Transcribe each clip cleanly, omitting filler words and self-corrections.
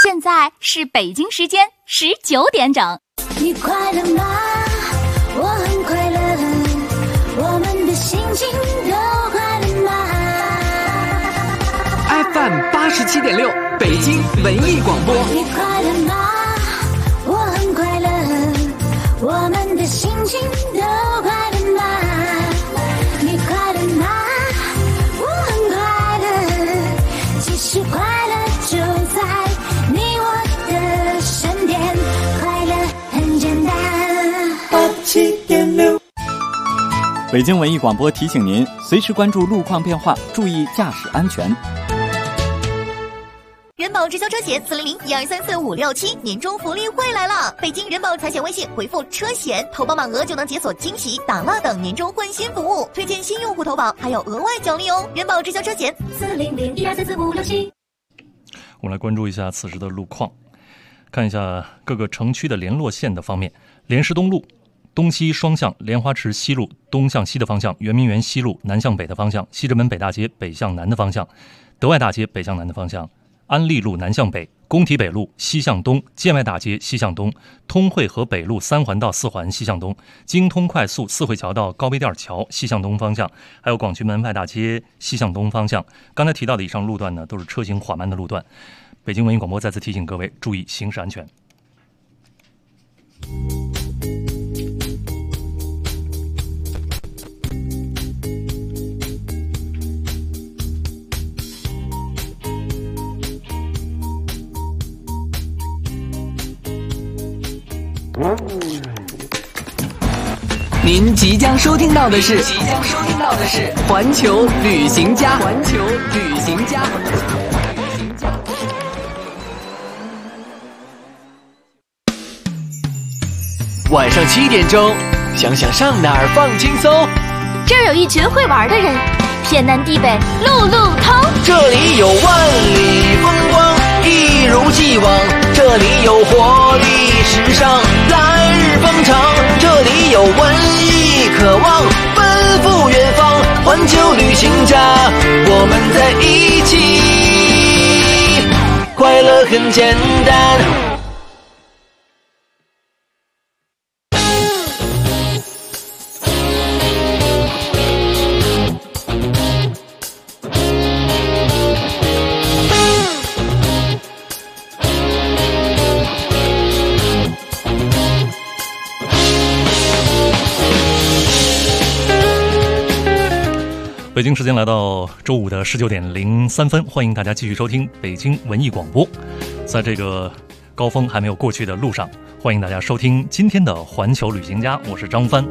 现在是北京时间19点整。 你快乐吗？我很快乐，我们的心情都快乐吗 ？FM 87.6，北京文艺广播。 你快乐吗？我很快乐，我们的心情都快乐吗？你快乐吗？我很快乐，其实快乐就在你我的身边，快乐很简单。87.6， 北京文艺广播提醒您，随时关注路况变化，注意驾驶安全。 人保直销车险400-1234-567年终福利会来了！北京人保财险微信回复车险，投保满额就能解锁惊喜、打蜡等年终换新服务，推荐新用户投保还有额外奖励哦！人保直销车险400-1234-567。 我们来关注一下此时的路况，看一下各个城区的联络线的方面。莲石东路东西双向，莲花池西路东向西的方向，圆明园西路南向北的方向，西直门北大街北向南的方向，德外大街北向南的方向，安利路南向北，工体北路西向东，建外大街西向东，通惠河北路3环到4环西向东，京通快速四惠桥到高碑店桥西向东方向，还有广渠门外大街西向东方向。刚才提到的以上路段呢，都是车行缓慢的路段。北京文艺广播再次提醒各位注意行驶安全。 您即将收听到的是环球旅行家。晚上7点钟，想想上哪儿放轻松。 这儿有一群会玩的人，天南地北路路通。 这里有万里风光，一如既往。这里有活力时尚，来日方长。这里有文艺渴望，奔赴远方。环球旅行家，我们在一起，快乐很简单。 北京时间来到周五的19点03分，欢迎大家继续收听北京文艺广播。在这个高峰还没有过去的路上，欢迎大家收听今天的环球旅行家，我是张帆。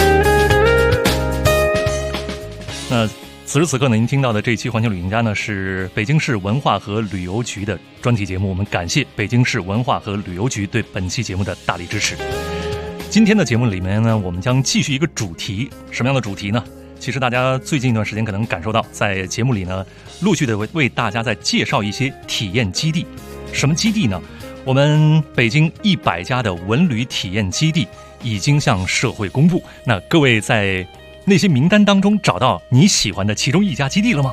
那此时此刻呢，您听到的这一期环球旅行家呢，是北京市文化和旅游局的专题节目。我们感谢北京市文化和旅游局对本期节目的大力支持。今天的节目里面呢，我们将继续一个主题，什么样的主题呢？其实大家最近一段时间可能感受到，在节目里呢，陆续的为大家在介绍一些体验基地。什么基地呢？我们北京100家的文旅体验基地已经向社会公布。那各位在那些名单当中找到你喜欢的其中一家基地了吗？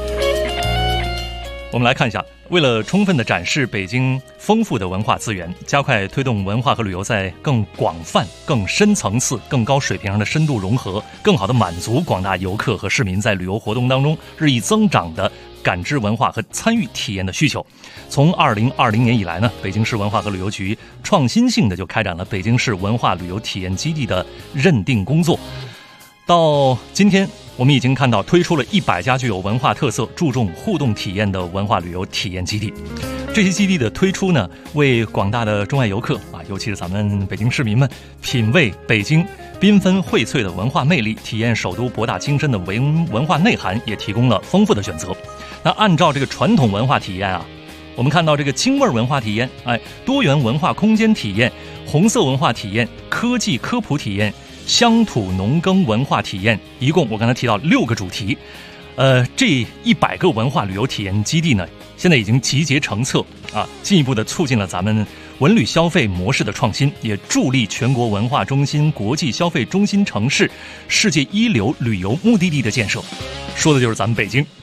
我们来看一下，为了充分的展示北京丰富的文化资源，加快推动文化和旅游在更广泛、更深层次、更高水平上的深度融合，更好的满足广大游客和市民在旅游活动当中日益增长的感知文化和参与体验的需求。从2020年以来呢，北京市文化和旅游局创新性的就开展了北京市文化旅游体验基地的认定工作。到今天，我们已经看到推出了100家具有文化特色、注重互动体验的文化旅游体验基地。这些基地的推出呢，为广大的中外游客尤其是咱们北京市民们品味北京缤纷荟萃的文化魅力，体验首都博大精深的文化内涵，也提供了丰富的选择。那按照这个传统文化体验我们看到这个京味文化体验，多元文化空间体验、红色文化体验、科技科普体验、乡土农耕文化体验，一共我刚才提到6个主题。这100个文化旅游体验基地呢，现在已经集结成册进一步的促进了咱们文旅消费模式的创新，也助力全国文化中心、国际消费中心城市、世界一流旅游目的地的建设。说的就是咱们北京。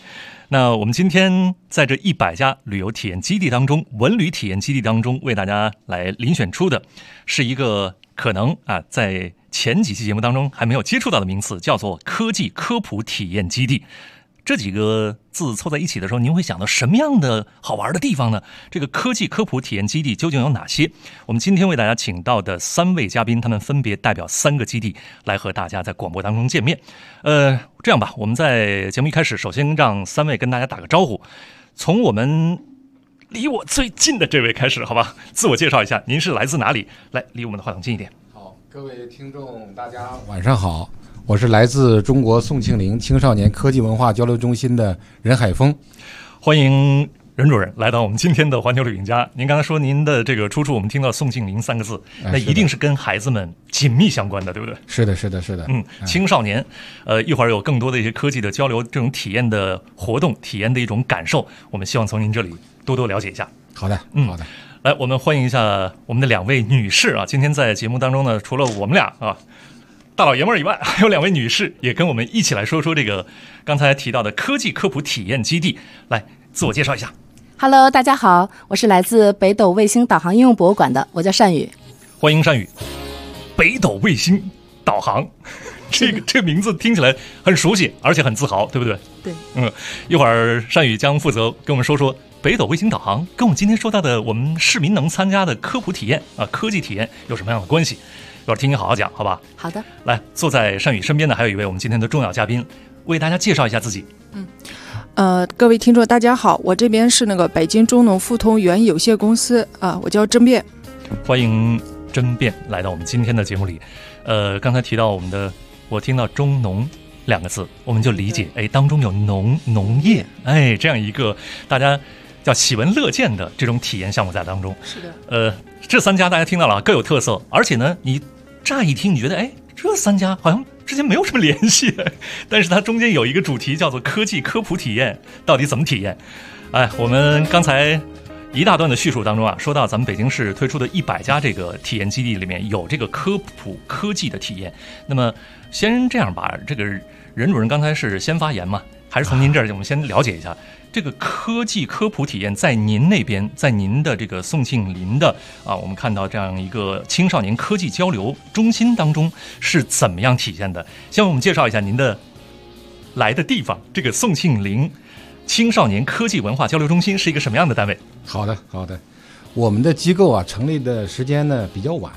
那我们今天在这100家旅游体验基地当中，文旅体验基地当中，为大家来遴选出的是一个可能在前几期节目当中还没有接触到的名词，叫做科技科普体验基地。这几个字凑在一起的时候，您会想到什么样的好玩的地方呢？这个科技科普体验基地究竟有哪些？我们今天为大家请到的3位嘉宾，他们分别代表3个基地来和大家在广播当中见面。这样吧，我们在节目一开始，首先让3位跟大家打个招呼，从我们离我最近的这位开始，好吧？自我介绍一下，您是来自哪里？来，离我们的话筒近一点。 好，各位听众，大家晚上好。我是来自中国宋庆龄青少年科技文化交流中心的任海峰， 欢迎任主任来到我们今天的环球旅行家。您刚才说您的这个出处，我们听到宋庆龄3个字，那一定是跟孩子们紧密相关的，对不对？ 是的，是的，是的。 青少年，一会儿有更多的一些科技的交流，这种体验的活动，体验的一种感受，我们希望从您这里多多了解一下。 好的，好的。 来，我们欢迎一下我们的2位女士啊！今天在节目当中呢，除了我们俩大老爷们儿以外，还有2位女士也跟我们一起来说说这个刚才提到的科技科普体验基地。来，自我介绍一下。 Hello， 大家好，我是来自北斗卫星导航应用博物馆的，我叫单宇。 欢迎单宇。北斗卫星导航，这个名字听起来很熟悉，而且很自豪，对不对？ 对。 一会儿单宇将负责跟我们说说北斗卫星导航跟我们今天说到的我们市民能参加的科普体验科技体验有什么样的关系？一会儿听你好好讲，好吧？ 好的。 来，坐在单宇身边的还有一位我们今天的重要嘉宾，为大家介绍一下自己。 各位听众大家好，我这边是那个北京中农富通园艺有限公司我叫甄辩。 欢迎甄辩来到我们今天的节目里。刚才提到我听到中农2个字，我们就理解当中有农业这样一个大家叫喜闻乐见的这种体验项目在当中。 是的。 这3家大家听到了各有特色，而且呢你乍一听你觉得这3家好像之间没有什么联系，但是它中间有一个主题叫做科技科普体验，到底怎么体验？我们刚才一大段的叙述当中说到咱们北京市推出的100家这个体验基地里面有这个科普科技的体验。那么先这样吧，这个任主任刚才是先发言嘛，还是从您这儿我们先了解一下这个科技科普体验在您那边，在您的这个宋庆龄的我们看到这样一个青少年科技交流中心当中是怎么样体现的？先为我们介绍一下您的来的地方，这个宋庆龄青少年科技文化交流中心是一个什么样的单位？ 好的，好的。我们的机构成立的时间呢比较晚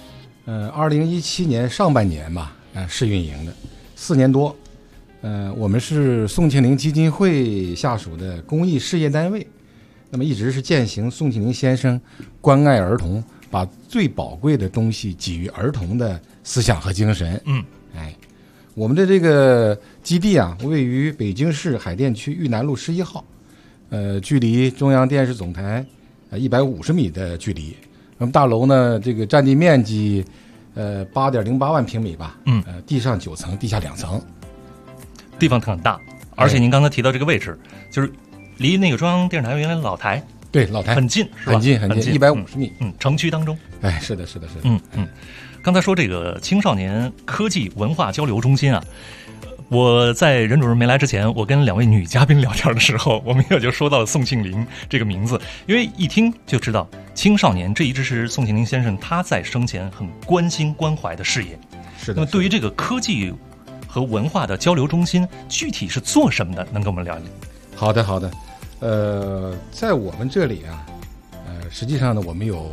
，2017年上半年吧，试运营的4年多。我们是宋庆龄基金会下属的公益事业单位，那么一直是践行宋庆龄先生关爱儿童，把最宝贵的东西给予儿童的思想和精神。我们的这个基地位于北京市海淀区豫南路11号，距离中央电视总台150米的距离。那么大楼呢，这个占地面积8.08万平米吧，地上9层，地下2层。 地方很大，而且您刚才提到这个位置，就是离那个中央电视台原来老台， 对，老台很近，是吧？ 很近，150米。 城区当中。 是的，是的，是的。 刚才说这个青少年科技文化交流中心我在任主任没来之前，我跟2位女嘉宾聊天的时候，我们也就说到了宋庆龄这个名字，因为一听就知道青少年这一直是宋庆龄先生他在生前很关心关怀的事业。 是的。 那么对于这个科技和文化的交流中心具体是做什么的？能跟我们聊一聊？ 好的，好的。在我们这里实际上呢，我们有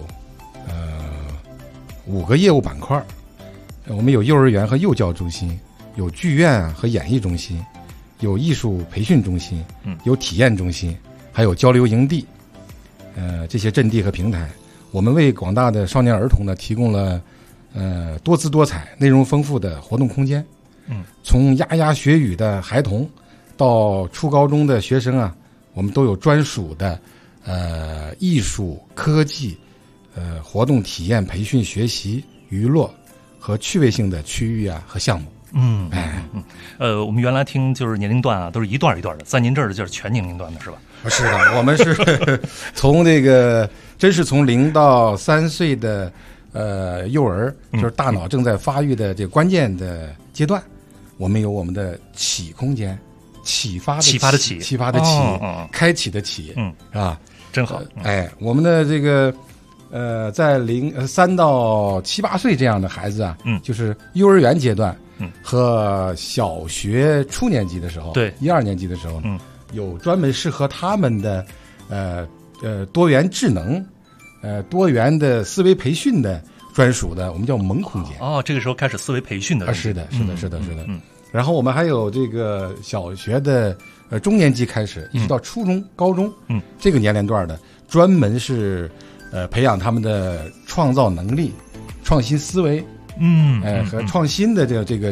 5个业务板块。我们有幼儿园和幼教中心，有剧院和演艺中心，有艺术培训中心，有体验中心，还有交流营地。这些阵地和平台，我们为广大的少年儿童呢提供了多姿多彩、内容丰富的活动空间。从牙牙学语的孩童到初高中的学生我们都有专属的艺术、科技活动体验、培训、学习、娱乐和趣味性的区域和项目。 我们原来听就是年龄段都是一段一段的，在您这儿就是全年龄段的是吧？ 是的，我们是从这个真是从0到3岁的幼儿，就是大脑正在发育的这个关键的阶段。我们有我们的起空间、 启发的开启的启，是吧？ 真好。 哎，我们的这个在3到7、8岁这样的孩子啊，就是幼儿园阶段，和小学初年级的时候， 对 1、2年级的时候，有专门适合他们的多元智能、多元的思维培训的专属的，我们叫萌空间。 哦，这个时候开始思维培训的。 是的。然后我们还有这个小学的中年级开始，一直到初中、高中，这个年龄段的，专门是培养他们的创造能力、创新思维，和创新的这个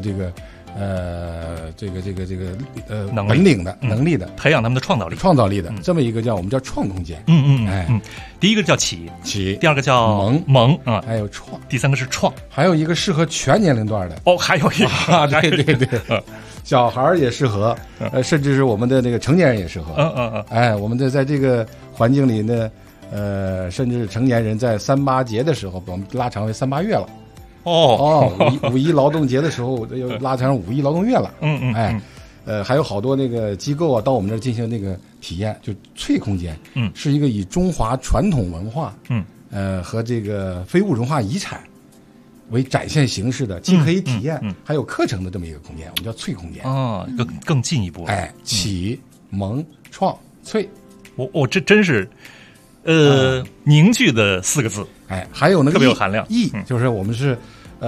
本领的能力的， 培养他们的创造力的，这么一个我们叫创空间。 第一个叫启，第二个叫萌啊， 还有创， 第三个是创， 还有一个适合全年龄段的。 哦，还有一个， 对，小孩也适合，甚至是我们的那个成年人也适合。哎，我们在这个环境里呢，甚至成年人在3·8节的时候，我们拉长为3·8月了。五一劳动节的时候又拉长5一劳动月了。还有好多那个机构啊，到我们这儿进行那个体验，就翠空间，是一个以中华传统文化，和这个非物质文化遗产为展现形式的，既可以体验，还有课程的这么一个空间，我们叫翠空间。 更进一步。 启、萌、创、翠， 我这真是，凝聚的4个字。 还有那个特别有含量。 就是我们是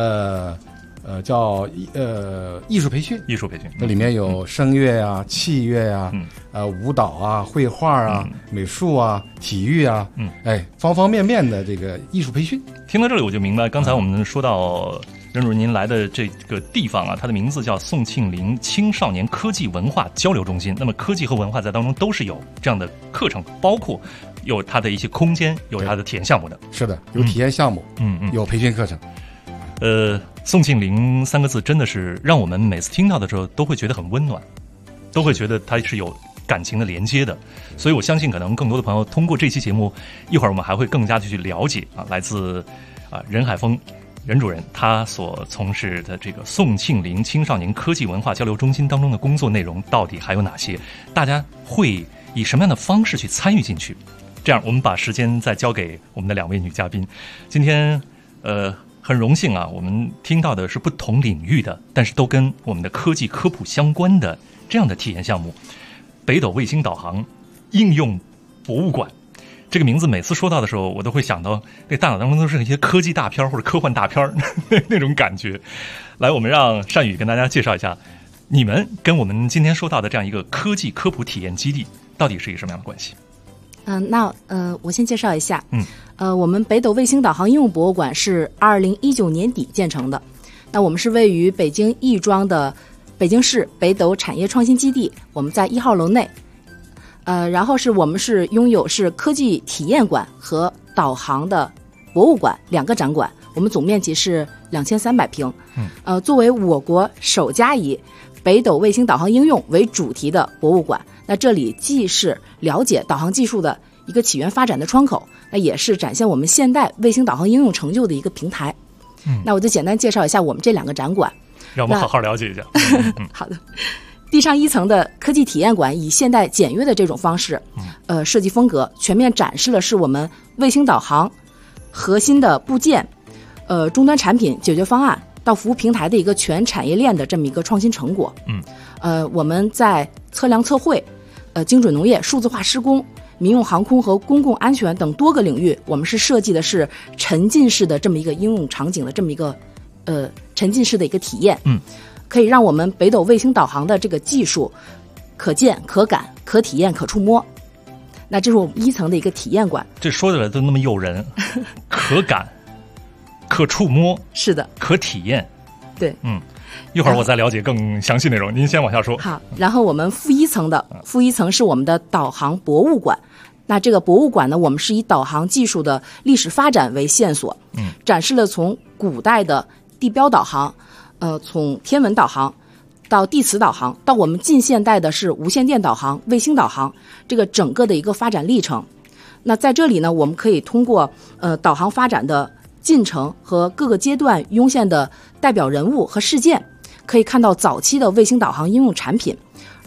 叫艺术培训，这里面有声乐呀、器乐呀、舞蹈啊、绘画啊、美术啊、体育啊，方方面面的这个艺术培训。 听到这里我就明白，刚才我们说到任主任您来的这个地方啊，它的名字叫宋庆龄青少年科技文化交流中心。那么科技和文化在当中都是有这样的课程，包括有它的一些空间，有它的体验项目的。 是的，有体验项目，有培训课程。 宋庆龄3个字真的是让我们每次听到的时候都会觉得很温暖，都会觉得它是有感情的连接的。所以我相信可能更多的朋友通过这期节目，一会儿我们还会更加的去了解来自任海峰任主任他所从事的这个宋庆龄青少年科技文化交流中心当中的工作内容到底还有哪些，大家会以什么样的方式去参与进去。这样我们把时间再交给我们的2位女嘉宾。今天很荣幸啊，我们听到的是不同领域的，但是都跟我们的科技科普相关的这样的体验项目。北斗卫星导航应用博物馆，这个名字每次说到的时候，我都会想到那大脑当中都是一些科技大片或者科幻大片那种感觉。来，我们让单宇跟大家介绍一下，你们跟我们今天说到的这样一个科技科普体验基地到底是一个什么样的关系？ 我先介绍一下。我们北斗卫星导航应用博物馆是2019年底建成的。那我们是位于北京亦庄的北京市北斗产业创新基地，我们在1号楼内。然后我们是拥有科技体验馆和导航的博物馆2个展馆，我们总面积是2300平。作为我国首家以北斗卫星导航应用为主题的博物馆，那这里既是了解导航技术的一个起源发展的窗口，那也是展现我们现代卫星导航应用成就的一个平台。那我就简单介绍一下我们这2个展馆， 让我们好好了解一下。 好的。地上1层的科技体验馆以现代简约的这种方式，设计风格全面展示的是我们卫星导航核心的部件、终端产品解决方案到服务平台的一个全产业链的这么一个创新成果。我们在测量测绘、精准农业、数字化施工、民用航空和公共安全等多个领域，我们是设计的是沉浸式的这么一个应用场景的这么一个沉浸式的一个体验。可以让我们北斗卫星导航的这个技术可见、可感、可体验、可触摸。那这是我们1层的一个体验馆。 这说起来都那么诱人，可感、可触摸， 是的， 可体验。 对， 一会儿我再了解更详细内容，您先往下说。 好，然后我们负一层是我们的导航博物馆。那这个博物馆呢，我们是以导航技术的历史发展为线索，展示了从古代的地标导航。从天文导航到地磁导航，到我们近现代的是无线电导航、卫星导航，这个整个的一个发展历程。那在这里呢，我们可以通过导航发展的进程和各个阶段涌现的代表人物和事件，可以看到早期的卫星导航应用产品，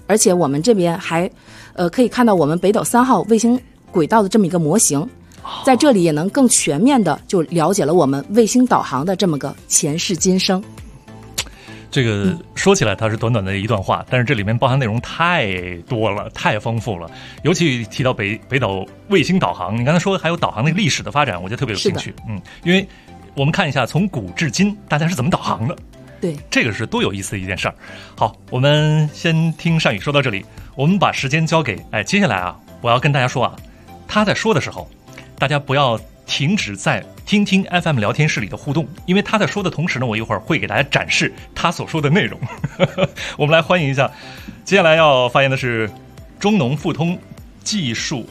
而且我们这边还可以看到我们北斗3号卫星轨道的这么一个模型，在这里也能更全面的就了解了我们卫星导航的这么个前世今生。 这个说起来它是短短的一段话，但是这里面包含内容太多了，太丰富了。尤其提到北斗卫星导航，你刚才说还有导航那个历史的发展，我就特别有兴趣。因为我们看一下从古至今大家是怎么导航的， 对， 这个是多有意思的一件事儿。好，我们先听善宇说到这里，我们把时间交给接下来啊，我要跟大家说啊，他在说的时候，大家不要停止在听听 FM 聊天室里的互动，因为他在说的同时呢，我一会儿会给大家展示他所说的内容。我们来欢迎一下，接下来要发言的是中农富通技术，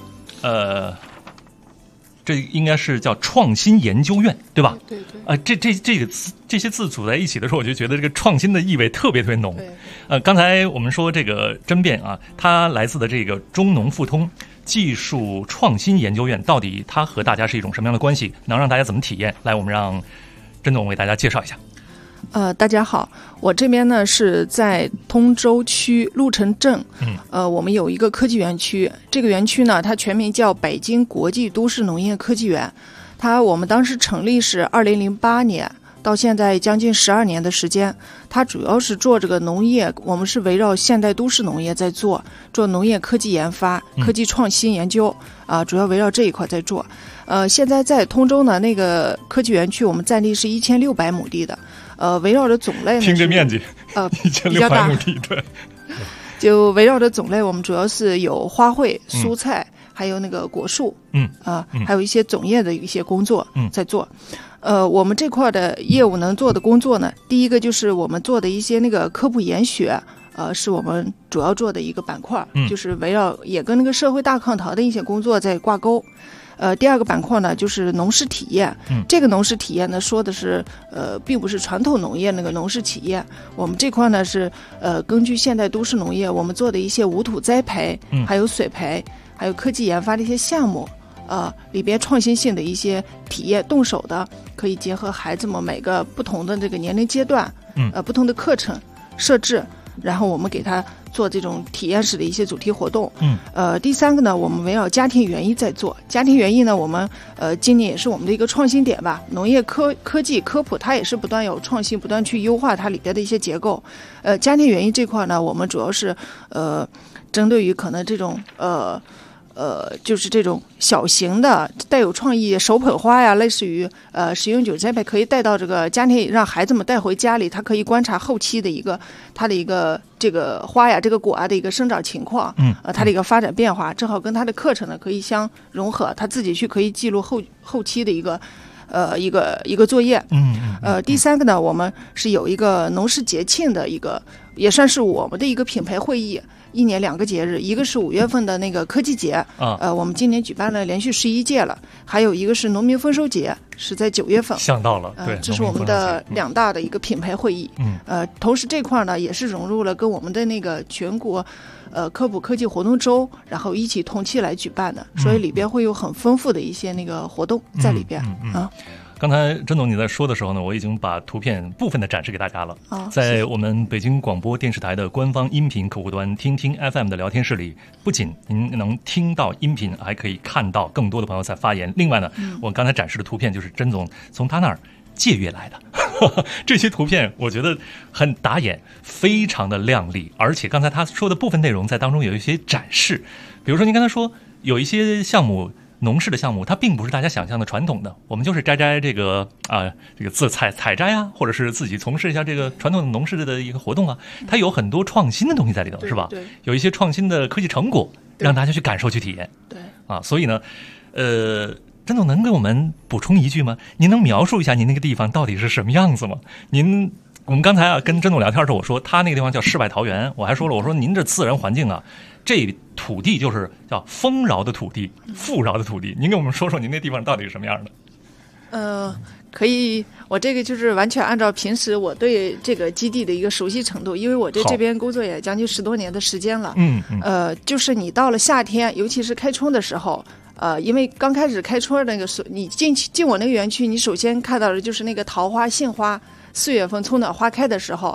这应该是叫创新研究院，对吧？ 对对。 这些字组在一起的时候，我就觉得这个创新的意味特别特别浓。刚才我们说这个甄辩啊，它来自的这个中农富通技术创新研究院，到底它和大家是一种什么样的关系？能让大家怎么体验？来，我们让甄总为大家介绍一下。 大家好，我这边呢是在通州区鹿城镇，我们有一个科技园区，这个园区呢，它全名叫北京国际都市农业科技园，我们当时成立是2008年。到现在将近12年的时间，它主要是做这个农业，我们是围绕现代都市农业在做农业科技研发、科技创新研究主要围绕这一块在做。现在在通州呢，那个科技园区我们占地是1600亩地的，围绕着种类呢， 听这面积 1600 亩地，对， 就围绕着种类，我们主要是有花卉、蔬菜，还有那个果树，还有一些种业的一些工作在做。我们这块的业务能做的工作呢，第一个就是我们做的一些那个科普研学，是我们主要做的一个板块，就是围绕也跟那个社会大课堂的一些工作在挂钩。第二个板块呢，就是农事体验。这个农事体验呢，说的是并不是传统农业那个农事企业。我们这块呢是根据现代都市农业，我们做的一些无土栽培，还有水培，还有科技研发的一些项目。里边创新性的一些体验，动手的，可以结合孩子们每个不同的这个年龄阶段，不同的课程设置，然后我们给他做这种体验式的一些主题活动。第三个呢，我们围绕家庭园艺在做。家庭园艺呢，我们今年也是我们的一个创新点吧。农业科技科普，它也是不断有创新，不断去优化它里边的一些结构。家庭园艺这块呢，我们主要是针对于可能这种就是这种小型的带有创意手捧花呀，类似于食用酒栽培，可以带到这个家庭，让孩子们带回家里，他可以观察后期的它的一个这个花呀、这个果啊的一个生长情况，它的一个发展变化，正好跟他的课程呢可以相融合，他自己去可以记录后期的一个作业。第三个呢，我们是有一个农事节庆的一个，也算是我们的一个品牌会议。1年2个节日，一个是5月份的那个科技节，我们今年举办了连续11届了，还有一个是农民丰收节，是在9月份。 想到了，对， 这是我们的2大的一个品牌会议。同时这块呢也是融入了跟我们的那个全国科普科技活动周，然后一起同期来举办的，所以里边会有很丰富的一些那个活动在里边啊。 刚才甄总你在说的时候呢，我已经把图片部分的展示给大家了。在我们北京广播电视台的官方音频客户端听听 FM 的聊天室里，不仅您能听到音频，还可以看到更多的朋友在发言。另外呢，我刚才展示的图片就是甄总从他那儿借阅来的。这些图片我觉得很打眼，非常的亮丽，而且刚才他说的部分内容在当中有一些展示，比如说您刚才说有一些项目，农事的项目，它并不是大家想象的传统的，我们就是摘这个这个自采摘啊，或者是自己从事一下这个传统的农事的一个活动啊，它有很多创新的东西在里头，是吧？对，有一些创新的科技成果，让大家去感受去体验。 对所以呢，甄总能给我们补充一句吗？您能描述一下您那个地方到底是什么样子吗？我们刚才跟甄总聊天的时候，我说他那个地方叫世外桃源，我还说了，我说您这自然环境啊，这土地就是叫丰饶的土地、富饶的土地。您给我们说说您那地方到底是什么样的？ 可以，我这个就是完全按照平时我对这个基地的一个熟悉程度，因为我这边工作也将近10多年的时间了。就是你到了夏天，尤其是开春的时候，因为刚开始开春那个时候，你进我那个园区，你首先看到的就是那个桃花、杏花，4月份春暖花开的时候。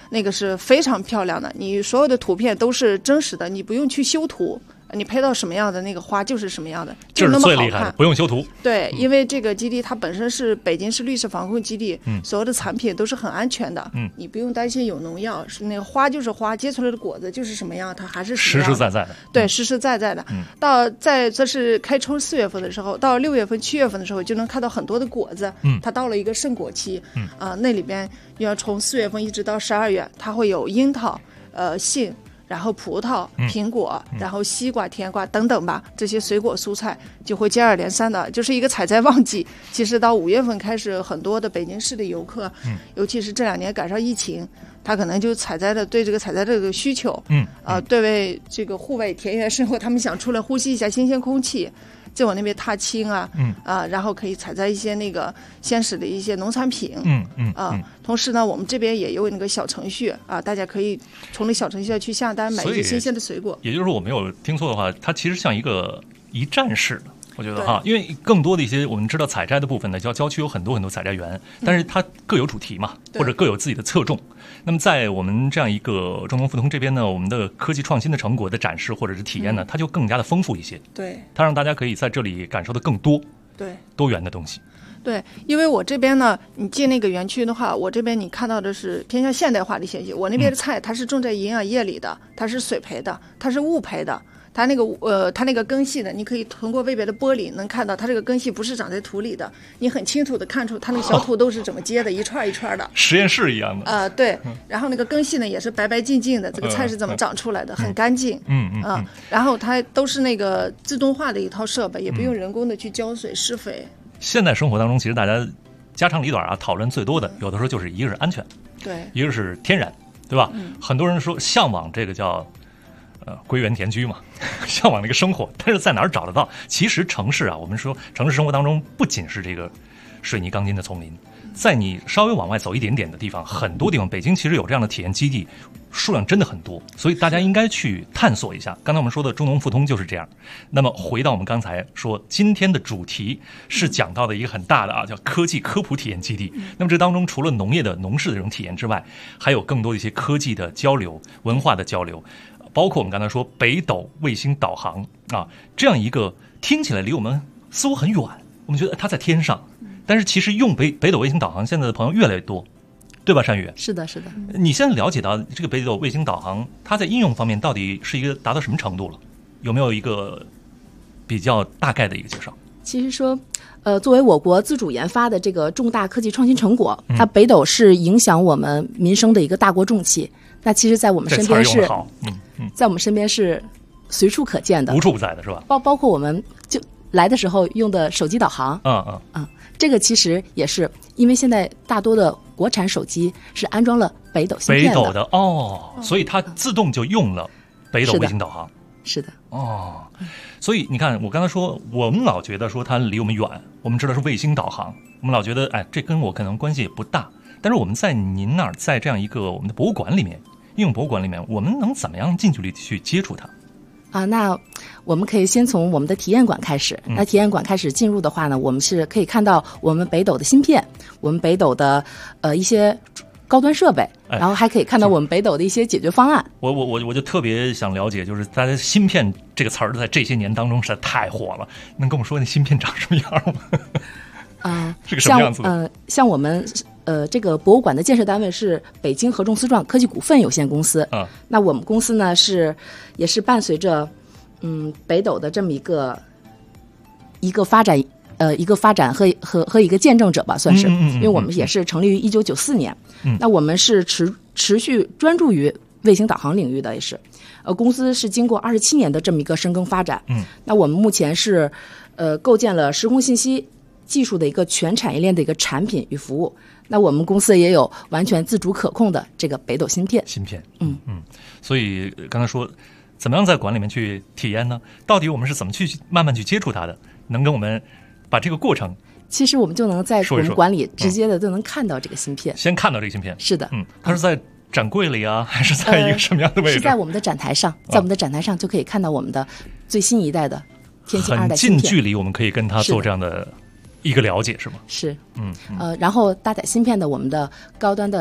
那个是非常漂亮的，你所有的图片都是真实的，你不用去修图。你拍到什么样的那个花就是什么样的， 就那么好看， 最厉害的，不用修图。 对，因为这个基地它本身是北京市绿色防控基地，所有的产品都是很安全的，你不用担心有农药，是那个花就是花，结出来的果子就是什么样，它还是什么样的， 实实在在的。对， 实实在在的。到这是开春4月份的时候，到6月份、7月份的时候，就能看到很多的果子，它到了一个盛果期，那里边要从4月份一直到12月，它会有樱桃、杏。然后葡萄、苹果，然后西瓜、甜瓜等等吧，这些水果蔬菜就会接二连三的，就是一个采摘旺季。其实到5月份开始，很多的北京市的游客，尤其是这2年赶上疫情，他可能就对这个采摘这个需求，对这个户外田园生活，他们想出来呼吸一下新鲜空气。就往那边踏青啊，然后可以采摘一些那个鲜食的一些农产品，同时呢，我们这边也有那个小程序啊，大家可以从那小程序去下单买一些新鲜的水果。 也就是说，我没有听错的话，它其实像一个一站式的。我觉得哈，因为更多的一些我们知道采摘的部分呢，郊区有很多采摘园，但是它各有主题嘛，或者各有自己的侧重。那么在我们这样一个中农复通这边呢，我们的科技创新的成果的展示或者是体验呢，它就更加的丰富一些。 对， 它让大家可以在这里感受的更多， 对， 多元的东西。 对，因为我这边呢，你进那个园区的话，我这边你看到的是偏向现代化的信息。我那边的菜它是种在营养液里的，它是水培的，它是雾培的。它那个根系呢，你可以通过外边的玻璃能看到，它这个根系不是长在土里的，你很清楚的看出它那个小土豆是怎么结的，一串一串的， 实验室一样的。 对，然后那个根系呢也是白白净净的，这个菜是怎么长出来的，很干净。然后它都是那个自动化的一套设备，也不用人工的去浇水施肥。 现在生活当中，其实大家家长里短讨论最多的，有的时候就是一个是安全， 对， 一个是天然，对吧？很多人说向往这个叫归园田居嘛，向往那个生活，但是在哪儿找得到？其实城市啊，我们说城市生活当中不仅是这个水泥钢筋的丛林，在你稍微往外走一点点的地方，很多地方，北京其实有这样的体验基地，数量真的很多，所以大家应该去探索一下。刚才我们说的中农复通就是这样。那么回到我们刚才说，今天的主题是讲到的一个很大的叫科技科普体验基地。那么这当中除了农业的农事的这种体验之外，还有更多的一些科技的交流、文化的交流。包括我们刚才说北斗卫星导航啊，这样一个听起来离我们似乎很远，我们觉得它在天上，但是其实用北斗卫星导航现在的朋友越来越多，对吧？单宇？ 是的，是的。 你现在了解到这个北斗卫星导航，它在应用方面到底是一个达到什么程度了？有没有一个比较大概的一个介绍？ 其实说，作为我国自主研发的这个重大科技创新成果，它北斗是影响我们民生的一个大国重器。那其实，在我们身边是，在我们身边是随处可见的， 无处不在的是吧？ 包括我们就来的时候用的手机导航，这个其实也是因为现在大多的国产手机是安装了北斗芯片的， 北斗的所以它自动就用了北斗卫星导航。 是的， 所以你看，我刚才说，我们老觉得说它离我们远，我们知道是卫星导航，我们老觉得这跟我可能关系也不大。但是我们在您那儿，在这样一个我们的博物馆里面，应用博物馆里面，我们能怎么样近距离去接触它？ 那我们可以先从我们的体验馆开始。那体验馆开始进入的话呢，我们是可以看到我们北斗的芯片，我们北斗的一些高端设备，然后还可以看到我们北斗的一些解决方案。 我就特别想了解，就是大家芯片这个词儿在这些年当中实在太火了，能跟我们说那芯片长什么样吗？是个什么样子的？ 像我们这个博物馆的建设单位是北京合众思创科技股份有限公司。那我们公司呢也是伴随着北斗的这么一个发展和一个见证者吧，算是。因为我们也是成立于1994年。那我们是持续专注于卫星导航领域的，也是。公司是经过27年的这么一个深耕发展。那我们目前是构建了时空信息技术的一个全产业链的一个产品与服务。那我们公司也有完全自主可控的这个北斗芯片。 所以刚才说，怎么样在馆里面去体验呢？到底我们是怎么去慢慢去接触它的？能跟我们把这个过程？ 其实我们就能在我们馆里直接的就能看到这个芯片。 先看到这个芯片。 是的。 它是在展柜里啊，还是在一个什么样的位置？ 是在我们的展台上，在我们的展台上就可以看到我们的最新一代的天星2代芯片。 很近距离，我们可以跟它做这样的一个了解，是吗？ 是。然后搭载芯片的我们的高端的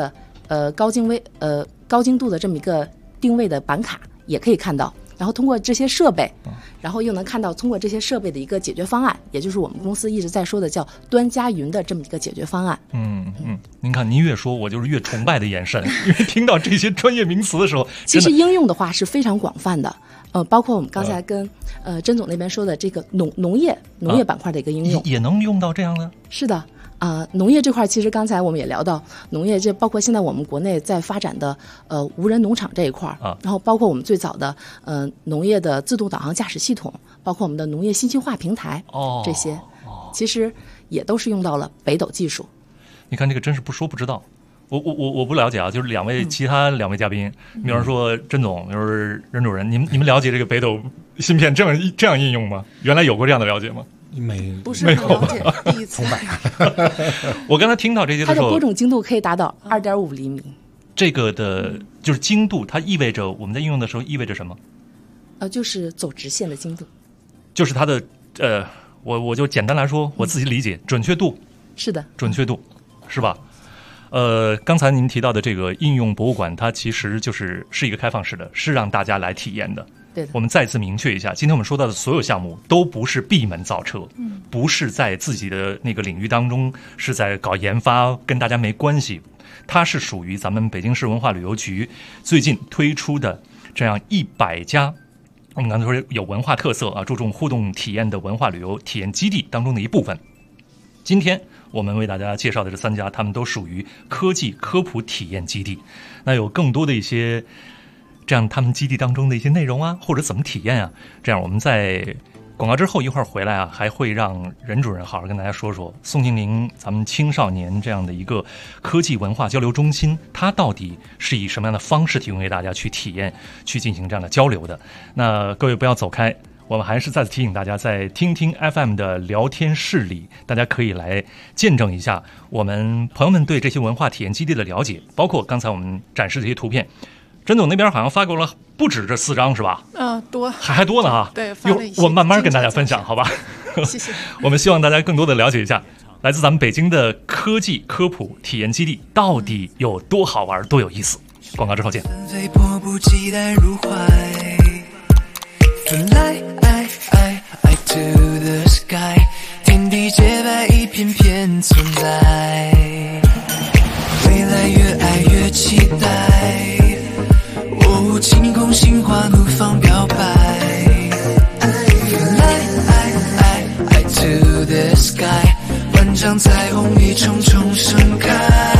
高精度的这么一个定位的板卡也可以看到。然后通过这些设备，然后又能看到通过这些设备的一个解决方案，也就是我们公司一直在说的叫端加云的这么一个解决方案。 您看您越说我就是越崇拜的眼神，因为听到这些专业名词的时候， 其实应用的话是非常广泛的。包括我们刚才跟甄总那边说的这个农业板块的一个应用， 也能用到这样的。 是的。农业这块其实刚才我们也聊到，农业这包括现在我们国内在发展的无人农场这一块，然后包括我们最早的农业的自动导航驾驶系统，包括我们的农业信息化平台，这些其实也都是用到了北斗技术。 你看这个真是不说不知道。我不了解啊，就是其他两位嘉宾，比方说甄总，比如说任主任，你们了解这个北斗芯片这样应用吗？原来有过这样的了解吗？ 不是很了解，第一次。 我刚才听到这些的时候， 它的播种精度可以达到2.5厘米。 这个的就是精度，它意味着我们在应用的时候意味着什么？ 就是走直线的精度。 就是它的我就简单来说，我自己理解，准确度。 是的， 准确度是吧？刚才您提到的这个应用博物馆，它其实是一个开放式的，是让大家来体验的。 对的。 我们再次明确一下，今天我们说到的所有项目都不是闭门造车，不是在自己的那个领域当中是在搞研发，跟大家没关系。它是属于咱们北京市文化旅游局最近推出的这样100家。我们刚才说有文化特色注重互动体验的文化旅游体验基地当中的一部分。今天我们为大家介绍的这3家，他们都属于科技科普体验基地。那有更多的一些这样他们基地当中的一些内容或者怎么体验这样我们在广告之后一会儿回来还会让任主任好好跟大家说说宋庆龄咱们青少年这样的一个科技文化交流中心，它到底是以什么样的方式提供给大家去体验，去进行这样的交流的。那各位不要走开，我们还是再次提醒大家，在听听 FM 的聊天室里，大家可以来见证一下我们朋友们对这些文化体验基地的了解，包括刚才我们展示这些图片。甄总那边好像发给了不止这4张是吧？ 多还多呢哈。 对， 我慢慢跟大家分享，好吧？ 谢谢。 我们希望大家更多的了解一下，来自咱们北京的科技科普体验基地到底有多好玩、多有意思。广告之后见。 迫不及待入怀。Fly to the sky， 天地洁白一片片存在，未来越爱越期待，晴空心花怒放表白。Fly to the sky， 万丈彩虹一重重盛开。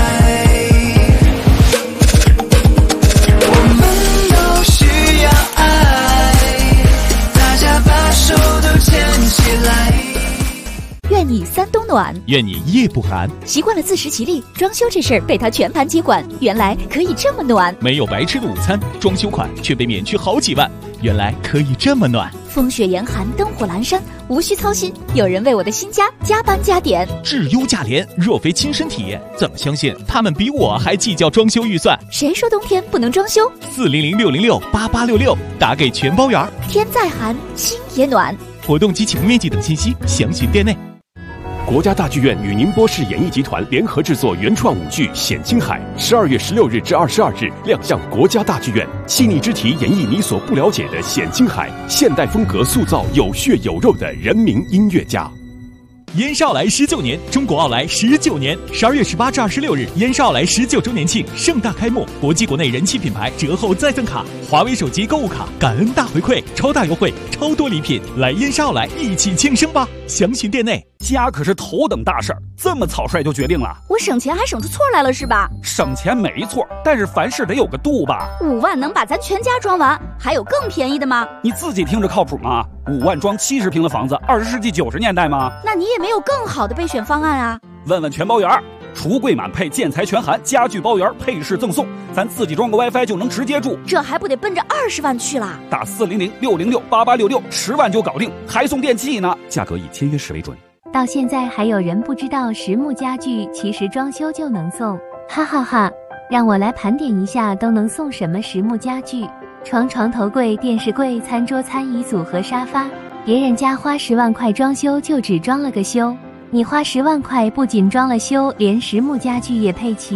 我们都需要爱，大家把手都牵起来。 愿你3冬暖， 愿你夜不寒。 习惯了自食其力，装修这事儿被他全盘接管，原来可以这么暖。 没有白吃的午餐，装修款却被免去好几万，原来可以这么暖。 风雪严寒，灯火阑珊，无需操心，有人为我的新家加班加点。 质优价廉，若非亲身体验，怎么相信他们比我还计较装修预算？ 谁说冬天不能装修 ？400-606-8866，打给全包圆。 天再寒，心也暖。 活动及启用面积等信息详询店内。 国家大剧院与宁波市演艺集团联合制作原创舞剧《显青海》，12月16日至22日亮相国家大剧院，细腻之题演绎你所不了解的显青海，现代风格塑造有血有肉的人民音乐家。 燕少来19年，中国奥莱19年，12月18至26日，燕少来19周年庆盛大开幕，国际国内人气品牌折后再赠卡，华为手机购物卡，感恩大回馈，超大优惠，超多礼品，来燕少来一起庆生吧！详询店内。 家可是头等大事儿，这么草率就决定了？ 我省钱还省出错来了是吧？ 省钱没错，但是凡事得有个度吧。 5万能把咱全家装完，还有更便宜的吗？ 你自己听着靠谱吗？5万装70平的房子，20世纪90年代吗？ 那你也没有更好的备选方案啊？ 问问全包圆，橱柜满配，建材全含，家具包圆，配饰赠送，咱自己装个 WiFi 就能直接住， 这还不得奔着20万去啦？ 打400-606-8866，10万就搞定，还送电器呢，价格以签约时为准。 到现在还有人不知道实木家具其实装修就能送，哈哈哈！让我来盘点一下都能送什么实木家具：床、床头柜、电视柜、餐桌、餐椅组和沙发。别人家花10万块装修就只装了个修，你花10万块不仅装了修，连实木家具也配齐。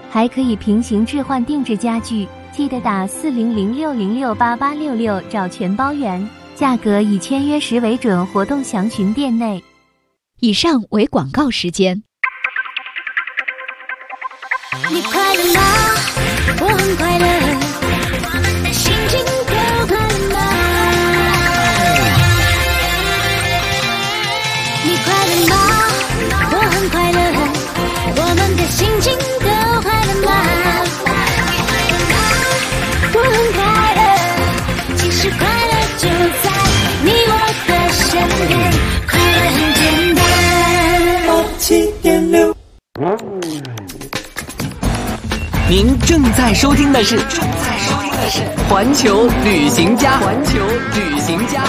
还可以平行置换定制家具，记得打4006068866找全包圆，价格以签约时为准，活动详询店内。 以上为广告时间。 你快乐吗？我很快乐，我们的心情都快乐吗？你快乐吗？我很快乐，我们的心情都快乐吗？我很快乐，其实快乐就在你我的身边，快乐很简单。7.6。 您正在收听的是环球旅行家。环球旅行家。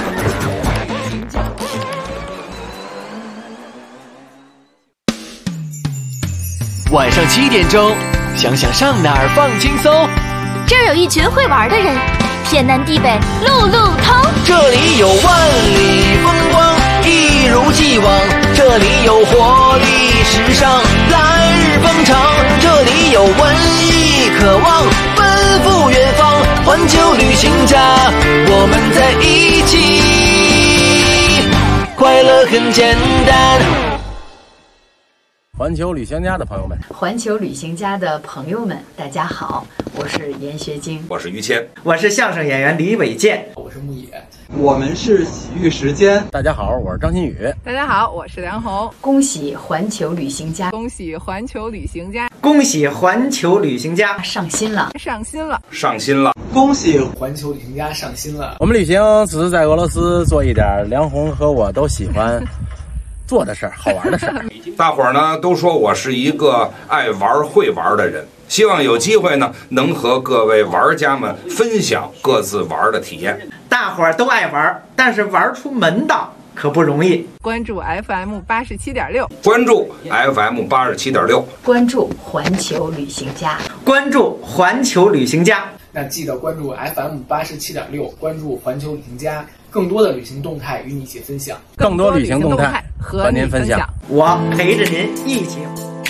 晚上7点钟，想想上哪儿放轻松。 这儿有一群会玩的人，天南地北路路通。 这里有万里风光，一如既往。这里有活力时尚，来日方长。这里有文艺渴望，奔赴远方。环球旅行家，我们在一起，快乐很简单。 环球旅行家的朋友们， 环球旅行家的朋友们，大家好，我是严学晶， 我是于谦， 我是相声演员李伟健， 我是牧野，我们是洗浴时间。 大家好，我是张馨予。 大家好，我是梁红。 恭喜环球旅行家， 恭喜环球旅行家， 恭喜环球旅行家上新了， 上新了， 上新了！ 恭喜环球旅行家上新了！ 我们旅行只是在俄罗斯做一点梁红和我都喜欢做的事儿，好玩的事儿。 大伙儿呢都说我是一个爱玩会玩的人，希望有机会呢能和各位玩家们分享各自玩的体验。 大伙儿都爱玩，但是玩出门道可不容易。 关注 FM87.6， 关注 FM87.6， 关注环球旅行家， 关注环球旅行家。 那记得关注 FM87.6，关注环球旅行家，更多的旅行动态与你一起分享， 更多旅行动态和您分享。 我陪着您一起。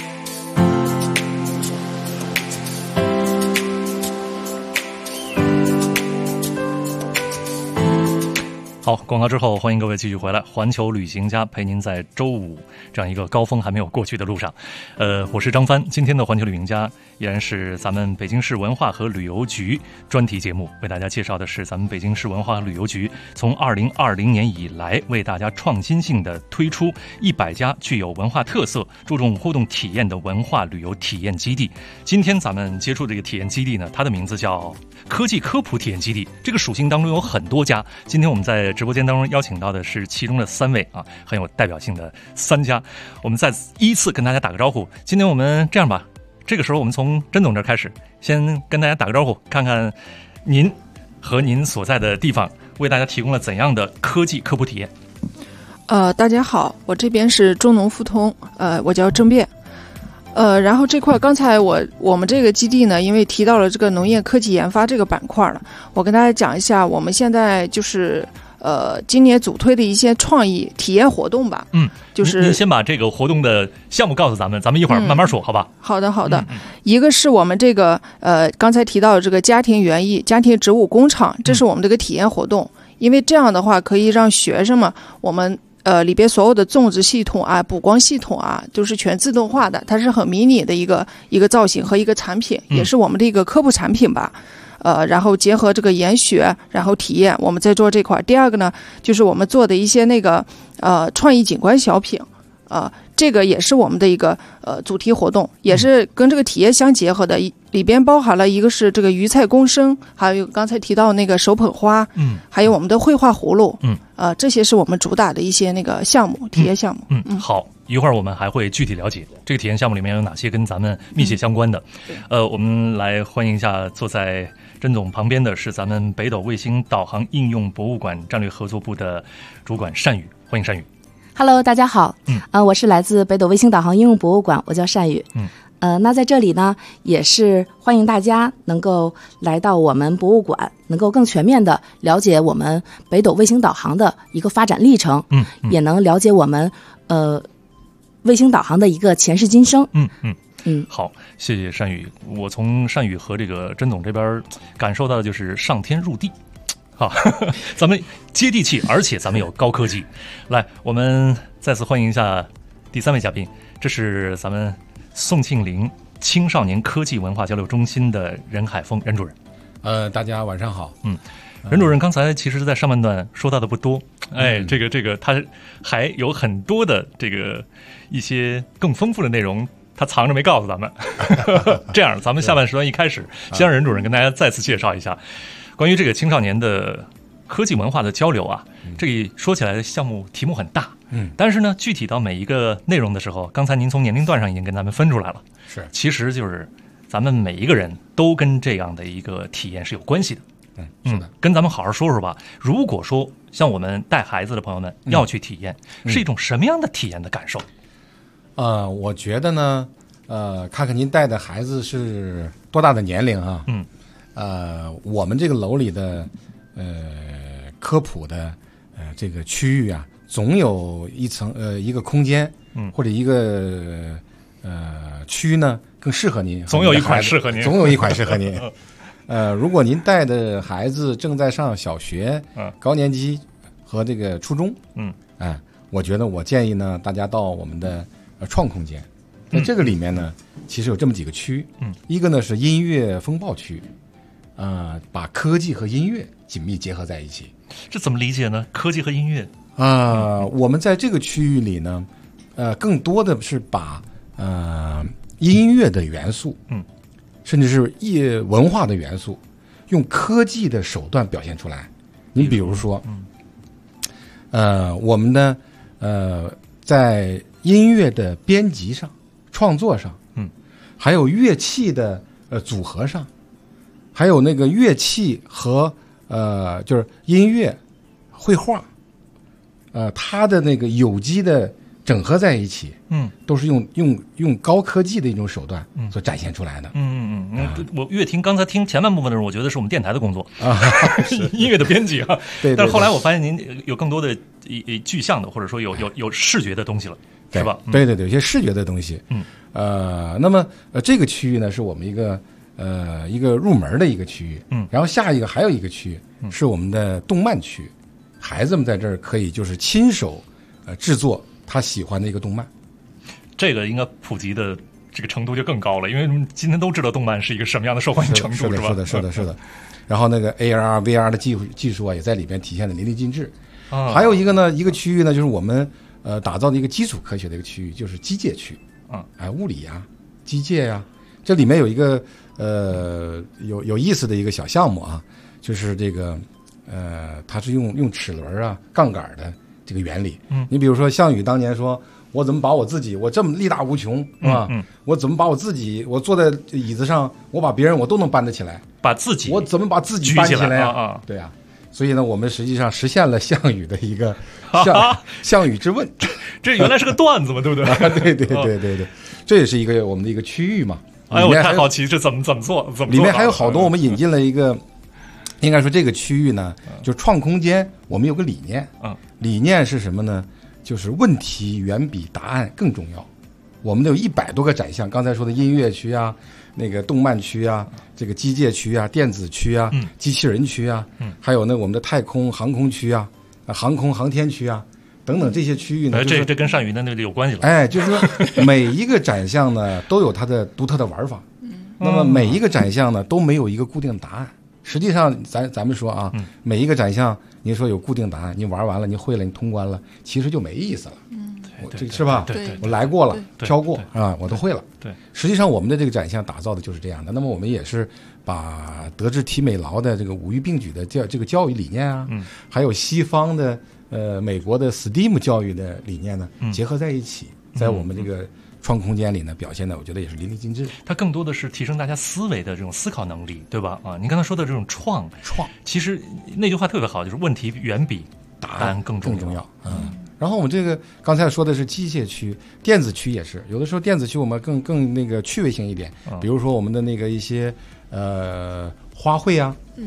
好，广告之后，欢迎各位继续回来。环球旅行家陪您在周五这样一个高峰还没有过去的路上。我是张帆，今天的环球旅行家依然是咱们北京市文化和旅游局专题节目，为大家介绍的是咱们北京市文化和旅游局从2020年以来为大家创新性的推出100家具有文化特色、注重互动体验的文化旅游体验基地。今天咱们接触这个体验基地呢，它的名字叫科技科普体验基地。这个属性当中有很多家，今天我们在直播间当中邀请到的是其中的3位啊，很有代表性的3家。我们再依次跟大家打个招呼。今天我们这样吧，这个时候我们从甄总这儿开始，先跟大家打个招呼，看看您和您所在的地方为大家提供了怎样的科技科普体验。 大家好，我这边是中农复通，我叫郑辩。然后这块刚才我们这个基地呢，因为提到了这个农业科技研发这个板块了，我跟大家讲一下我们现在就是今年主推的一些创意体验活动吧。就是您先把这个活动的项目告诉咱们一会儿慢慢说，好吧？ 好的。一个是我们这个刚才提到的这个家庭园艺、家庭植物工厂，这是我们这个体验活动，因为这样的话可以让学生们我们里边所有的种植系统啊、补光系统啊，都是全自动化的，它是很迷你的一个造型和一个产品，也是我们的一个科普产品吧。然后结合这个研学，然后体验，我们在做这块。第二个呢，就是我们做的一些那个创意景观小品，这个也是我们的一个主题活动，也是跟这个体验相结合的。里边包含了一个是这个鱼菜共生，还有刚才提到那个手捧花，还有我们的绘画葫芦，这些是我们主打的一些那个项目，体验项目。 好，一会儿我们还会具体了解这个体验项目里面有哪些跟咱们密切相关的。我们来欢迎一下坐在甄总旁边的是咱们北斗卫星导航应用博物馆战略合作部的主管单宇，欢迎单宇。 Hello， 大家好。我是来自北斗卫星导航应用博物馆，我叫单宇。那在这里呢，也是欢迎大家能够来到我们博物馆，能够更全面的了解我们北斗卫星导航的一个发展历程，也能了解我们卫星导航的一个前世今生。 好，谢谢单宇。我从单宇和这个甄总这边感受到的就是上天入地。好，咱们接地气，而且咱们有高科技。来，我们再次欢迎一下第3位嘉宾，这是咱们宋庆龄青少年科技文化交流中心的任海峰任主任。 大家晚上好。 任主任刚才其实在上半段说到的不多，这个他还有很多的这个一些更丰富的内容，他藏着没告诉咱们。这样，咱们下半时段一开始，先让任主任跟大家再次介绍一下关于这个青少年的科技文化的交流啊。这里说起来的项目题目很大，但是呢，具体到每一个内容的时候，刚才您从年龄段上已经跟咱们分出来了。 是， 其实就是咱们每一个人都跟这样的一个体验是有关系的。 是的， 跟咱们好好说说吧。如果说像我们带孩子的朋友们要去体验，是一种什么样的体验的感受？ 我觉得呢，看看您带的孩子是多大的年龄啊？我们这个楼里的科普的这个区域啊，总有一个空间，或者一个区呢更适合您， 总有一款适合您， 总有一款适合您。如果您带的孩子正在上小学、高年级和这个初中，我建议呢，大家到我们的创空间。在这个里面呢，其实有这么几个区，一个呢是音乐风暴区，把科技和音乐紧密结合在一起。 这怎么理解呢？科技和音乐我们在这个区域里呢，更多的是把音乐的元素，甚至是文化的元素，用科技的手段表现出来。你比如说，我们呢，在音乐的编辑上、创作上，还有乐器的组合上，还有那个乐器和就是音乐、绘画，它的那个有机的整合在一起，都是用高科技的一种手段所展现出来的。 我越听刚才听前半部分的时候，我觉得是我们电台的工作音乐的编辑啊。 对， 但是后来我发现您有更多的具象的，或者说有视觉的东西了，是吧？ 对，有些视觉的东西。那么这个区域呢，是我们一个入门的一个区域。然后下一个还有一个区域是我们的动漫区，孩子们在这儿可以就是亲手制作他喜欢的一个动漫。 这个应该普及的这个程度就更高了，因为今天都知道动漫是一个什么样的受欢迎程度，是吧？ 是的。然后那个 AR、VR 的技术啊，也在里边体现的淋漓尽致。还有一个区域呢，就是我们打造的一个基础科学的一个区域，就是机械区。物理呀、机械呀，这里面有一个有意思的一个小项目啊，就是这个它是用齿轮啊、杠杆的这个原理。你比如说项羽当年说，我怎么把我自己，我这么力大无穷，是吧？我怎么把我自己，我坐在椅子上，我把别人我都能搬得起来，我怎么把自己搬起来呀？对呀。所以呢，我们实际上实现了项羽的一个项羽之问。 这原来是个段子嘛，对不对？ 对，这也是一个我们的一个区域嘛。 我太好奇这怎么做？ 里面还有好多我们引进了一个，应该说这个区域呢，就创空间，我们有个理念。理念是什么呢？就是问题远比答案更重要。我们有100多个展项，刚才说的音乐区啊，那个动漫区啊，这个机械区啊，电子区啊，机器人区啊，还有呢我们的太空航空区啊，航空航天区啊，等等这些区域呢， 这跟单宇的那个有关系了。 就是说每一个展项呢都有它的独特的玩法，那么每一个展项呢都没有一个固定答案。实际上咱们说啊，每一个展项您说有固定答案，你玩完了，你会了，你通关了，其实就没意思了。是吧？ 对， 我来过了，挑过啊，我都会了。 对， 实际上我们的这个展项打造的就是这样的。那么我们也是把德智体美劳的这个5育并举的这个教育理念啊，还有西方的美国的 STEAM 教育的理念呢，结合在一起，在我们这个创空间里呢，表现的我觉得也是淋漓尽致。 它更多的是提升大家思维的这种思考能力，对吧？您刚才说的这种创，其实那句话特别好，就是问题远比答案更重要。然后我们这个刚才说的是机械区，电子区也是，有的时候电子区我们更那个趣味性一点，比如说我们的那个一些花卉啊，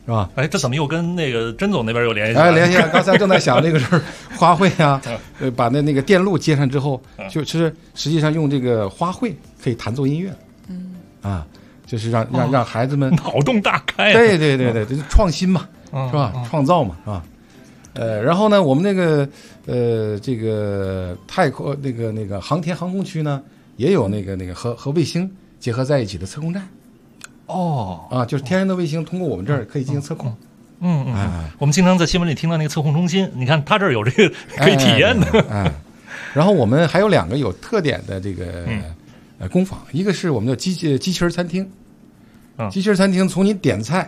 是吧？ 哎，这怎么又跟那个甄总那边有联系？ 哎，联系啊！刚才正在想这个事儿，花卉啊，把那个电路接上之后，就是实际上用这个花卉可以弹奏音乐，就是让孩子们脑洞大开。 对，这创新嘛，是吧？创造嘛，是吧？然后呢，我们那个这个太空那个航空区呢，也有那个和卫星结合在一起的测控站。就是天然的卫星通过我们这儿可以进行测控。 我们经常在新闻里听到那个测控中心，你看他这儿有这个可以体验的。 然后我们还有2个有特点的这个工坊，一个是我们的机器人餐厅。机器人餐厅从你点餐、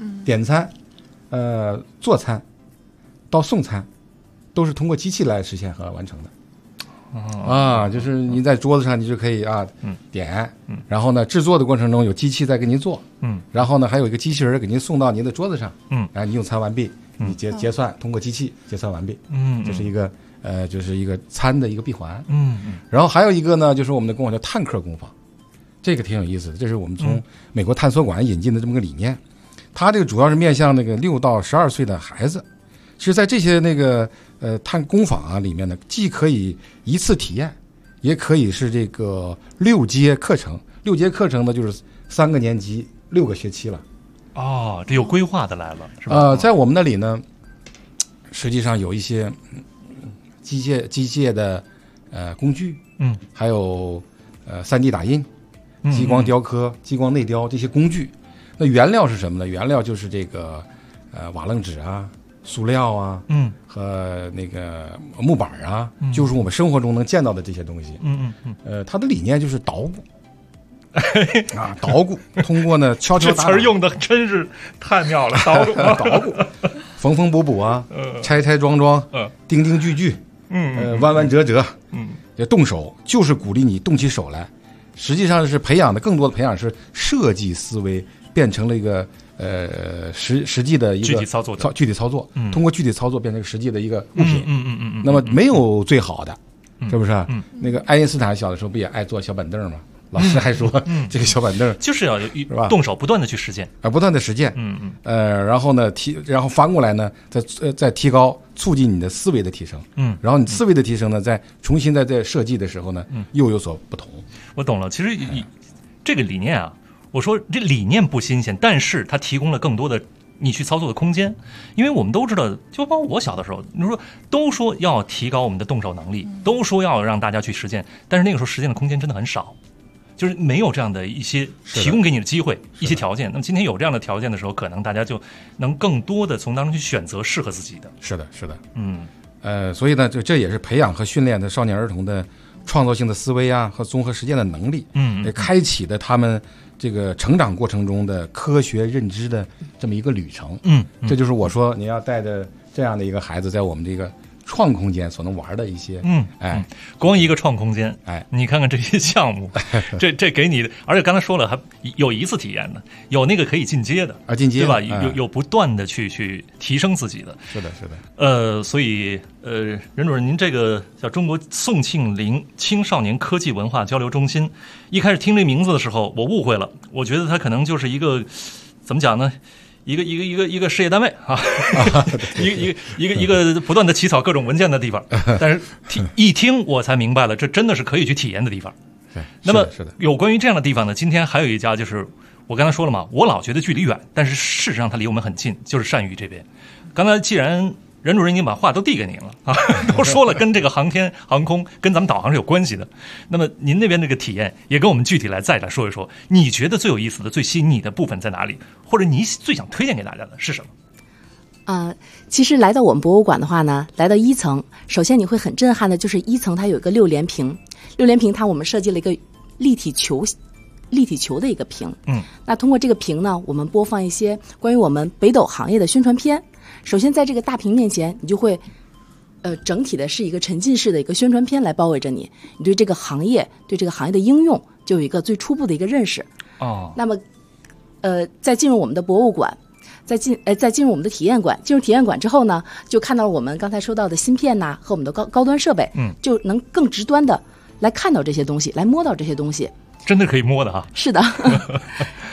做餐到送餐，都是通过机器来实现和完成的。就是你在桌子上，你就可以点，然后呢，制作的过程中有机器在给您做，然后呢，还有一个机器人给您送到您的桌子上，你用餐完毕，你结算，通过机器结算完毕，这是一个就是一个餐的一个闭环，然后还有一个呢，就是我们的工坊叫探客工坊，这个挺有意思的，这是我们从美国探索馆引进的这么个理念，它这个主要是面向那个6到12岁的孩子。其实在这些那个探工坊里面呢，既可以一次体验，也可以是这个6节课程。6节课程呢，就是3个年级6个学期了。 这有规划的来了，是吧？ 在我们那里呢，实际上有一些机械的工具，还有3D 打印、激光雕刻、激光内雕这些工具。那原料是什么呢？原料就是这个瓦楞纸啊。塑料啊，和那个木板啊，就是我们生活中能见到的这些东西。它的理念就是捣鼓，捣鼓，通过呢敲敲打打， 这词儿用的真是太妙了，捣鼓， 捣鼓，缝缝补补啊，拆拆装装，钉钉句句，弯弯折折，动手就是鼓励你动起手来，实际上是更多的培养是设计思维，变成了一个。实际的一个具体操作， 通过具体操作变成实际的一个物品。那么没有最好的，是不是？那个爱因斯坦小的时候不也爱坐小板凳吗？老师还说这个小板凳就是要动手不断的去实践， 不断的实践。然后呢然后翻过来呢，再提高，促进你的思维的提升。然后你思维的提升呢，再重新在设计的时候呢，又有所不同。 我懂了，其实这个理念啊。我说这理念不新鲜，但是它提供了更多的你去操作的空间，因为我们都知道，就包括我小的时候，你说都说要提高我们的动手能力，都说要让大家去实践，但是那个时候实践的空间真的很少，就是没有这样的一些提供给你的机会，一些条件。那么今天有这样的条件的时候，可能大家就能更多的从当中去选择适合自己的。 是的，所以呢，这也是培养和训练的少年儿童的创造性的思维啊和综合实践的能力，也开启的他们。这个成长过程中的科学认知的这么一个旅程，这就是我说你要带着这样的一个孩子，在我们这个创空间所能玩的一些， 光一个创空间，你看看这些项目，这给你的，而且刚才说了，还有一次体验的，有那个可以进阶的进阶对吧？有不断的去提升自己的， 是的， 所以任主任，您这个叫中国宋庆龄青少年科技文化交流中心，一开始听这名字的时候，我误会了，我觉得它可能就是一个怎么讲呢？一个事业单位啊，一个不断的起草各种文件的地方，但是一听我才明白了，这真的是可以去体验的地方。那么有关于这样的地方呢，今天还有一家，就是我刚才说了嘛，我老觉得距离远，但是事实上它离我们很近，就是善宇这边。刚才既然任主任已经把话都递给您了啊，都说了跟这个航天航空跟咱们导航是有关系的。那么您那边这个体验也跟我们具体再来说一说，你觉得最有意思的、最吸引你的部分在哪里？或者你最想推荐给大家的是什么？ 其实来到我们博物馆的话呢，来到1层，首先你会很震撼的，就是1层它有一个6连屏，6连屏它我们设计了一个立体球的一个屏。那通过这个屏呢，我们播放一些关于我们北斗行业的宣传片。首先在这个大屏面前，你就会整体的是一个沉浸式的一个宣传片来包围着你，你对这个行业的应用就有一个最初步的一个认识。那么再进入我们的博物馆，再进入我们的体验馆，进入体验馆之后呢，就看到了我们刚才说到的芯片呐和我们的高端设备，就能更直端的来看到这些东西，来摸到这些东西。 真的可以摸的哈。 是的。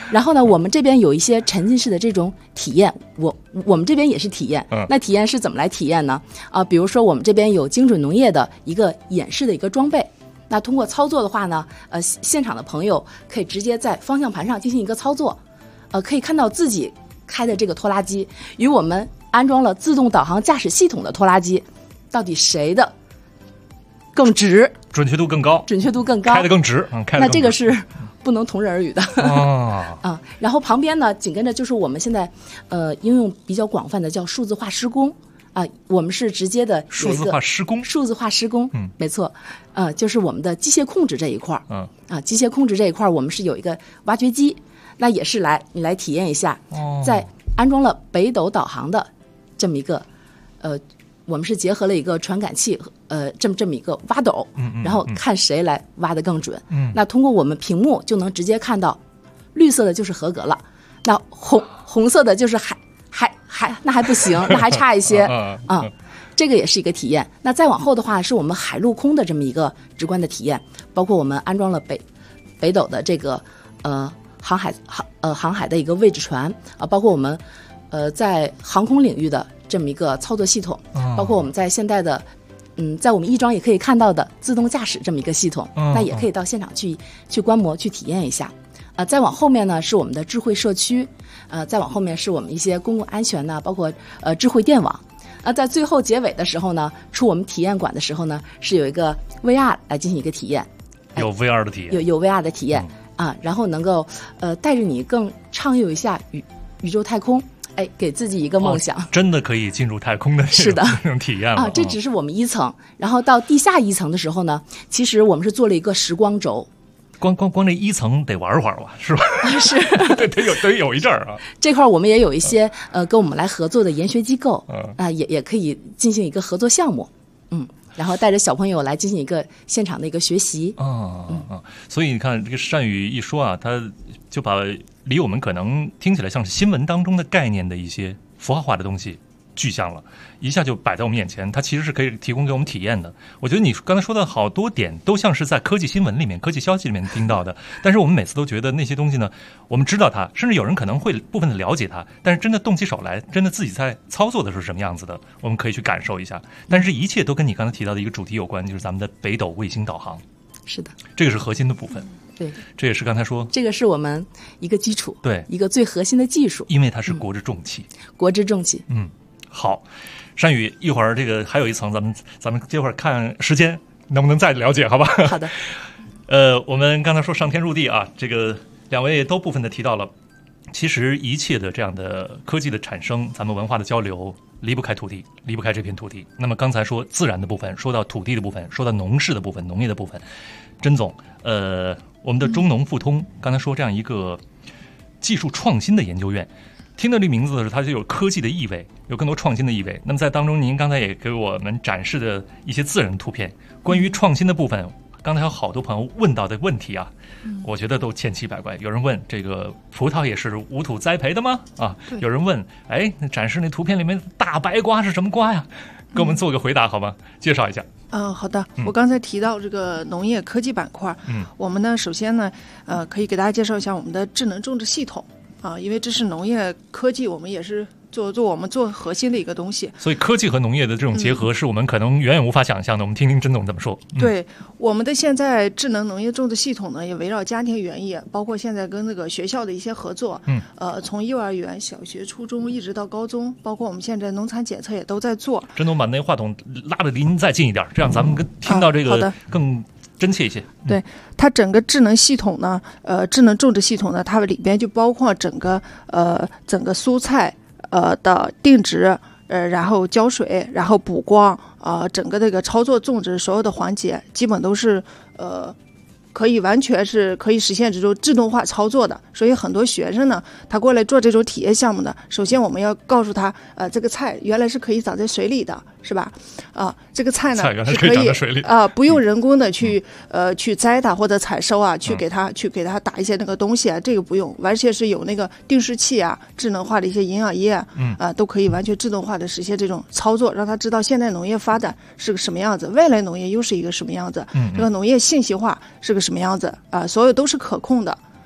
然后呢，我们这边有一些沉浸式的这种体验，我们这边也是体验。那体验是怎么来体验呢？比如说我们这边有精准农业的一个演示的一个装备。那通过操作的话呢，现场的朋友可以直接在方向盘上进行一个操作，可以看到自己开的这个拖拉机与我们安装了自动导航驾驶系统的拖拉机，到底谁的更直， 准确度更高，开得更直， 那这个是不能同日而语的。然后旁边呢，紧跟着就是我们现在应用比较广泛的叫数字化施工。我们是直接的数字化施工， 没错，就是我们的机械控制这一块机械控制这一块我们是有一个挖掘机，那也是你来体验一下，在安装了北斗导航的这么一个我们是结合了一个传感器这么一个挖斗，然后看谁来挖得更准。那通过我们屏幕就能直接看到，绿色的就是合格了，那红色的就是那还不行，那还差一些这个也是一个体验。那再往后的话，是我们海陆空的这么一个直观的体验，包括我们安装了北斗的这个航海的一个位置船包括我们在航空领域的这么一个操作系统，包括我们在现代的在我们亦庄也可以看到的自动驾驶这么一个系统，那也可以到现场去观摩去体验一下。再往后面呢是我们的智慧社区，再往后面是我们一些公共安全呢，包括智慧电网。在最后结尾的时候呢，出我们体验馆的时候呢，是有一个 VR 来进行一个体验， 有 VR 的体验， 有 VR 的体验然后能够带着你更畅游一下宇宙太空，给自己一个梦想， 真的可以进入太空的是的那种体验了这只是我们一层，然后到地下一层的时候呢，其实我们是做了一个时光轴。 光这一层得玩会儿吧，是吧？ 是， 得有一阵儿这块我们也有一些跟我们来合作的研学机构也可以进行一个合作项目，然后带着小朋友来进行一个现场的一个学习。 所以你看这个善宇一说他就把离我们可能听起来像是新闻当中的概念的一些符号化的东西具象了，一下就摆在我们眼前，它其实是可以提供给我们体验的。我觉得你刚才说的好多点都像是在科技新闻里面、科技消息里面听到的，但是我们每次都觉得那些东西呢，我们知道它，甚至有人可能会部分的了解它，但是真的动起手来，真的自己在操作的是什么样子的，我们可以去感受一下。但是一切都跟你刚才提到的一个主题有关，就是咱们的北斗卫星导航。 是的， 这个是核心的部分。 对， 这也是刚才说， 这个是我们一个基础， 对， 一个最核心的技术， 因为它是国之重器。 国之重器。 好，善宇，一会儿这个还有一层，咱们这会儿看时间能不能再了解，好吧？ 好的。 我们刚才说上天入地这个两位都部分的提到了，其实一切的这样的科技的产生，咱们文化的交流离不开土地，离不开这片土地。那么刚才说自然的部分，说到土地的部分，说到农事的部分，农业的部分，甄总，我们的中农复通，刚才说这样一个技术创新的研究院。听到这名字的时候，它就有科技的意味，有更多创新的意味。那么在当中，您刚才也给我们展示的一些自然图片，关于创新的部分，刚才有好多朋友问到的问题我觉得都千奇百怪。有人问这个葡萄也是无土栽培的吗？有人问，那展示那图片里面大白瓜是什么瓜呀？给我们做个回答好吗？介绍一下。 好的。我刚才提到这个农业科技板块，我们呢首先呢，可以给大家介绍一下我们的智能种植系统。因为这是农业科技，我们也是我们做核心的一个东西。 所以科技和农业的这种结合，是我们可能远远无法想象的。我们听听甄总怎么说。 对，我们的现在智能农业种植系统呢，也围绕家庭园艺，包括现在跟那个学校的一些合作。从幼儿园、小学、初中一直到高中，包括我们现在农产检测也都在做。 甄总把那话筒拉得离您再近一点，这样咱们听到这个更真切一些。 对，它整个智能系统呢，智能种植系统呢，它里边就包括整个蔬菜的定植，然后浇水，然后补光，整个这个操作种植所有的环节，基本都是可以完全是可以实现这种自动化操作的。所以很多学生呢，他过来做这种体验项目呢，首先我们要告诉他，这个菜原来是可以长在水里的，是吧？这个菜呢是可以不用人工的去摘它或者采收去给它打一些那个东西这个不用，完全是有那个定时器智能化的一些营养液都可以完全自动化的实现这种操作，让他知道现在农业发展是个什么样子，未来农业又是一个什么样子，这个农业信息化是个什么样子所有都是可控的。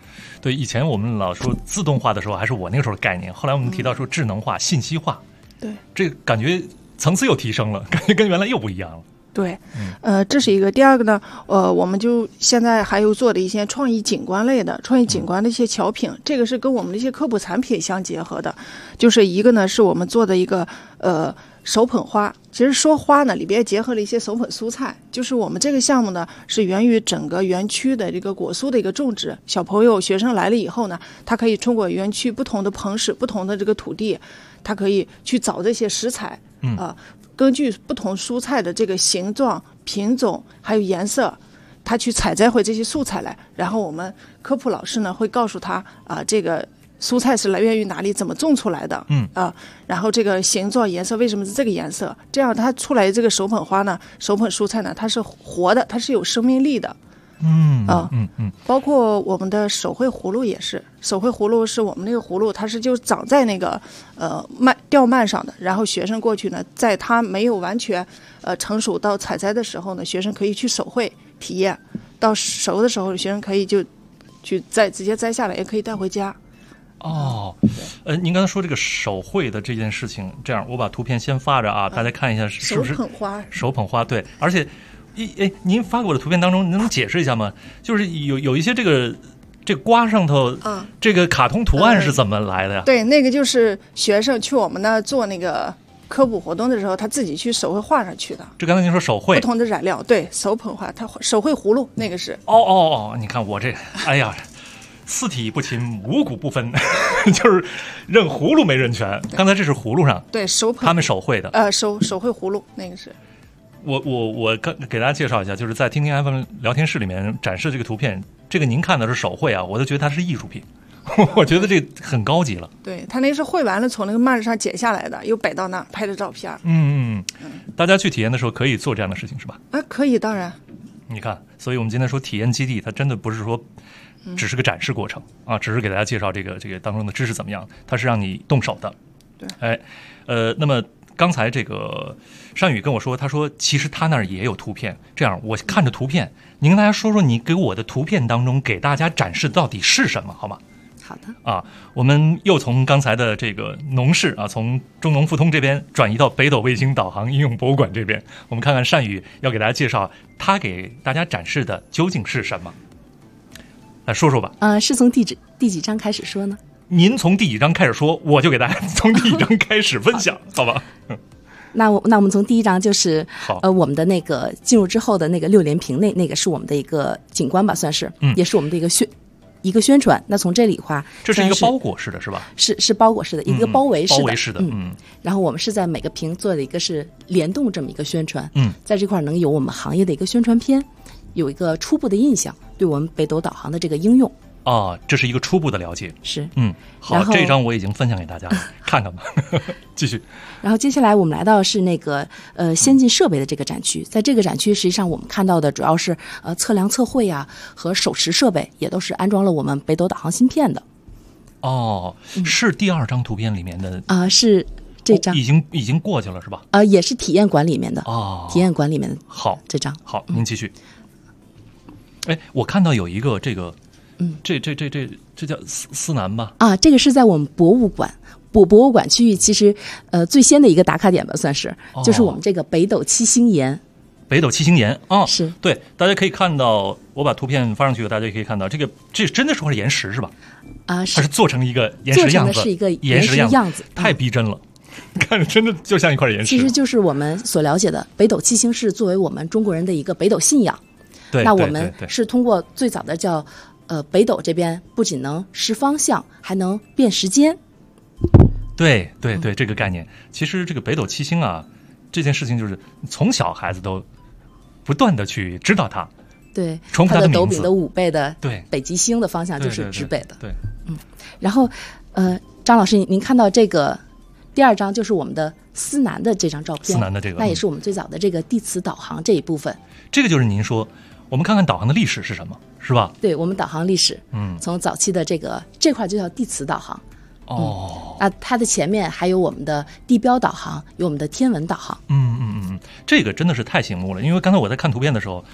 对，以前我们老说自动化的时候，还是我那个时候的概念。后来我们提到说智能化、信息化， 对， 这个感觉层次又提升了，感觉跟原来又不一样了。 对，这是一个。第二个呢，我们就现在还有做的一些创意景观类的、创意景观的一些巧品，这个是跟我们的一些科普产品相结合的。就是一个呢，是我们做的一个手捧花。其实说花呢，里边结合了一些手捧蔬菜。就是我们这个项目呢，是源于整个园区的这个果蔬的一个种植。小朋友、学生来了以后呢，他可以通过园区不同的棚室、不同的这个土地，他可以去找这些食材，根据不同蔬菜的这个形状、品种还有颜色，他去采摘回这些素材来，然后我们科普老师呢会告诉他这个蔬菜是来源于哪里，怎么种出来的，然后这个形状、颜色为什么是这个颜色，这样它出来这个手捧花呢、手捧蔬菜呢，它是活的，它是有生命力的。包括我们的手绘葫芦也是，手绘葫芦是我们那个葫芦，它是就长在那个吊蔓上的，然后学生过去呢，在它没有完全成熟到采摘的时候呢，学生可以去手绘体验，到熟的时候，学生可以就去直接摘下来，也可以带回家。 您刚才说这个手绘的这件事情，这样我把图片先发着啊，大家看一下是不是手捧花？ 手捧花，对，而且。您发给我的图片当中，您能解释一下吗？就是有一些这个瓜上头，这个卡通图案是怎么来的呀？ 对，那个就是学生去我们那做那个科普活动的时候，他自己去手绘画上去的。 这刚才您说手绘， 不同的染料，对，手捧花，他手绘葫芦那个是。 你看我这，哎呀，四体不勤，五谷不分，就是认葫芦没认全。刚才这是葫芦上， 对，手捧， 他们手绘的， 手绘葫芦那个是。 我给大家介绍一下，就是在听听 FM 聊天室里面展示这个图片，这个您看的是手绘啊，我都觉得它是艺术品，我觉得这很高级了。 对，他那是绘完了从那个幔子上剪下来的，又摆到那拍的照片。 大家去体验的时候可以做这样的事情是吧？ 可以，当然。 你看，所以我们今天说体验基地，它真的不是说只是个展示过程啊，只是给大家介绍这个当中的知识怎么样，它是让你动手的。 对， 那么。刚才这个山宇跟我说，他说其实他那儿也有图片。这样，我看着图片，您跟大家说说你给我的图片当中给大家展示到底是什么，好吗？ 好的。 我们又从刚才的这个农事从中农复通这边转移到北斗卫星导航应用博物馆这边，我们看看山宇要给大家介绍他给大家展示的究竟是什么。来说说吧。 是从第几章开始说呢？ 您从第几章开始说，我就给大家从第几章开始分享，好吧？ 那我们从第一章就是我们的那个进入之后的那个6连屏那个是我们的一个景观吧，算是，也是我们的一个宣传。那从这里的话， 这是一个包裹式的是吧？ 是包裹式的，一个包围式的，然后我们是在每个屏做的一个是联动这么一个宣传，在这块能有我们行业的一个宣传片，有一个初步的印象，对我们北斗导航的这个应用。 这是一个初步的了解。 是， 好，这一章我已经分享给大家了，看看吧，继续。 然后接下来我们来到是那个先进设备的这个展区，在这个展区实际上我们看到的主要是测量测绘和手持设备，也都是安装了我们北斗导航芯片的。 是第2张图片里面的是这张， 已经过去了是吧？ 也是体验馆里面的体验馆里面的。 好， 这张好，您继续。我看到有一个这个。这叫思南吧？ 这个是在我们博物馆区域，其实最先的一个打卡点吧，算是，就是我们这个北斗七星岩。 北斗七星岩是对，大家可以看到，我把图片发上去，大家可以看到这真的是块岩石是吧？它是做成一个岩石样子， 是一个岩石样子， 太逼真了，看着真的就像一块岩石。 其实就是我们所了解的北斗七星是作为我们中国人的一个北斗信仰。 对， 那我们是通过最早的叫。北斗这边不仅能识方向，还能辨时间。 对，这个概念，其实这个北斗七星这件事情就是从小孩子都不断的去知道它。 对， 重复它的斗柄的5倍的对北极星的方向就是指北的。 对， 然后张老师，您看到这个第2章就是我们的思南的这张照片， 思南的这个， 那也是我们最早的这个地磁导航这一部分。 这个就是您说。我们看看导航的历史是什么，是吧？ 对，我们导航历史，从早期的这块就叫地磁导航。它的前面还有我们的地标导航，有我们的天文导航。 这个真的是太醒目了，因为刚才我在看图片的时候，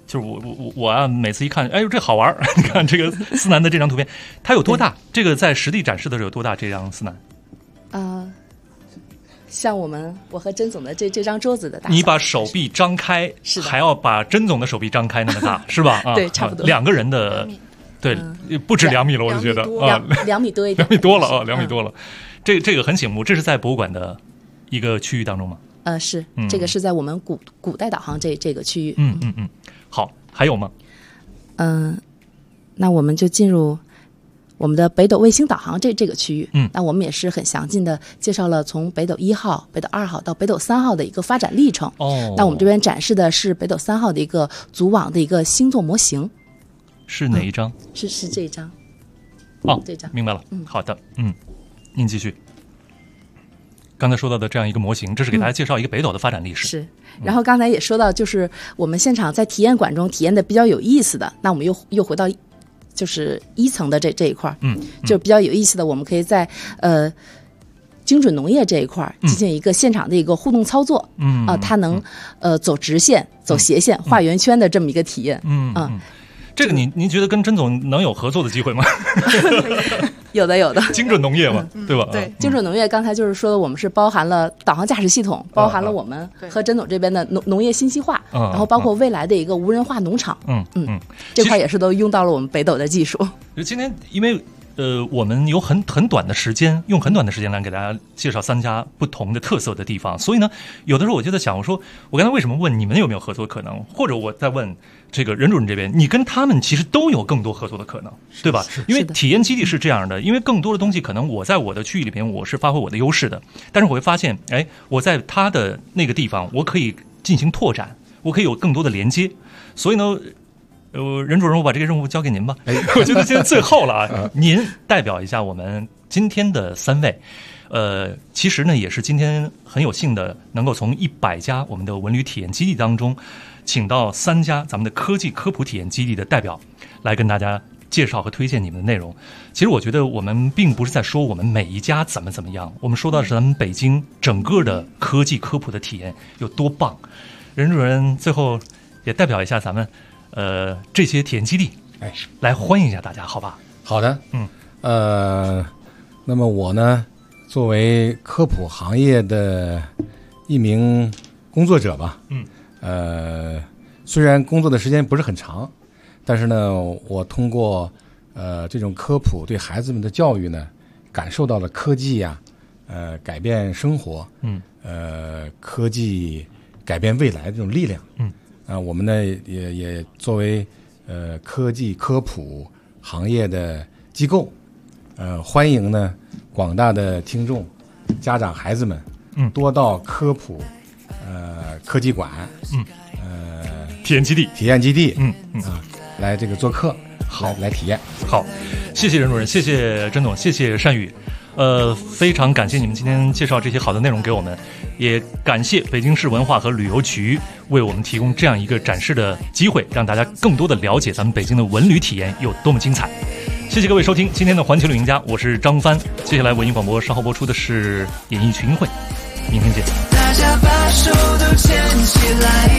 就是我啊，每次一看，哎呦这好玩你看这个思南的这张图片，它有多大？这个在实地展示的时候有多大？这张思南？ 像我和甄总的这张桌子的大小， 你把手臂张开，还要把甄总的手臂张开那么大，是吧？ 对，差不多 2个人的，对，不止2米了，我就觉得 2米多一点 ，2米多了啊，2米多了。这个很醒目，这是在博物馆的一个区域当中吗？ 是，这个是在我们古代导航这个区域。 好，还有吗？ 那我们就进入我们的北斗卫星导航这个区域。那我们也是很详尽的介绍了从北斗1号、北斗2号到北斗3号的一个发展历程。那我们这边展示的是北斗3号的一个组网的一个星座模型。 是哪一张？ 是这一张。这张明白了。好的，您继续。刚才说到的这样一个模型，这是给大家介绍一个北斗的发展历史。 是，然后刚才也说到，就是我们现场在体验馆中体验的比较有意思的，那我们又回到就是1层的这一块，就比较有意思的，我们可以在精准农业这一块进行一个现场的一个互动操作。它能走直线、走斜线、画圆圈的这么一个体验。 这个您觉得跟甄总能有合作的机会吗？ 有的。 精准农业嘛，对吧？ 对，精准农业刚才就是说的，我们是包含了导航驾驶系统，包含了我们和甄总这边的农业信息化，然后包括未来的一个无人化农场。这块也是都用到了我们北斗的技术。 今天因为我们有很短的时间，用很短的时间来给大家介绍3家不同的特色的地方，所以呢，有的时候我就在想，我说我刚才为什么问你们有没有合作可能，或者我在问这个任主任这边，你跟他们其实都有更多合作的可能，对吧？因为体验基地是这样的，因为更多的东西可能我在我的区域里边我是发挥我的优势的，但是我会发现，哎，我在他的那个地方我可以进行拓展，我可以有更多的连接，所以呢。任主任，我把这个任务交给您吧。我觉得今天最后了啊，您代表一下我们今天的3位。其实呢，也是今天很有幸的，能够从100家我们的文旅体验基地当中，请到3家咱们的科技科普体验基地的代表，来跟大家介绍和推荐你们的内容。其实我觉得我们并不是在说我们每一家怎么样，我们说到的是咱们北京整个的科技科普的体验有多棒。任主任最后也代表一下咱们。这些体验基地，来欢迎一下大家，好吧？ 好的，那么我呢，作为科普行业的一名工作者吧，虽然工作的时间不是很长，但是呢，我通过这种科普对孩子们的教育呢，感受到了科技呀，改变生活，科技改变未来的这种力量，我们呢也作为科技科普行业的机构，欢迎呢广大的听众、家长、孩子们，多到科普科技馆， 体验基地， 来这个做客， 好来体验。 好，谢谢任主任，谢谢甄总，谢谢单宇。非常感谢你们今天介绍这些好的内容给我们，也感谢北京市文化和旅游局为我们提供这样一个展示的机会，让大家更多的了解咱们北京的文旅体验有多么精彩。谢谢各位收听今天的环球旅行家，我是张帆。接下来文艺广播稍后播出的是演艺群英会，明天见。 大家把手都牵起来。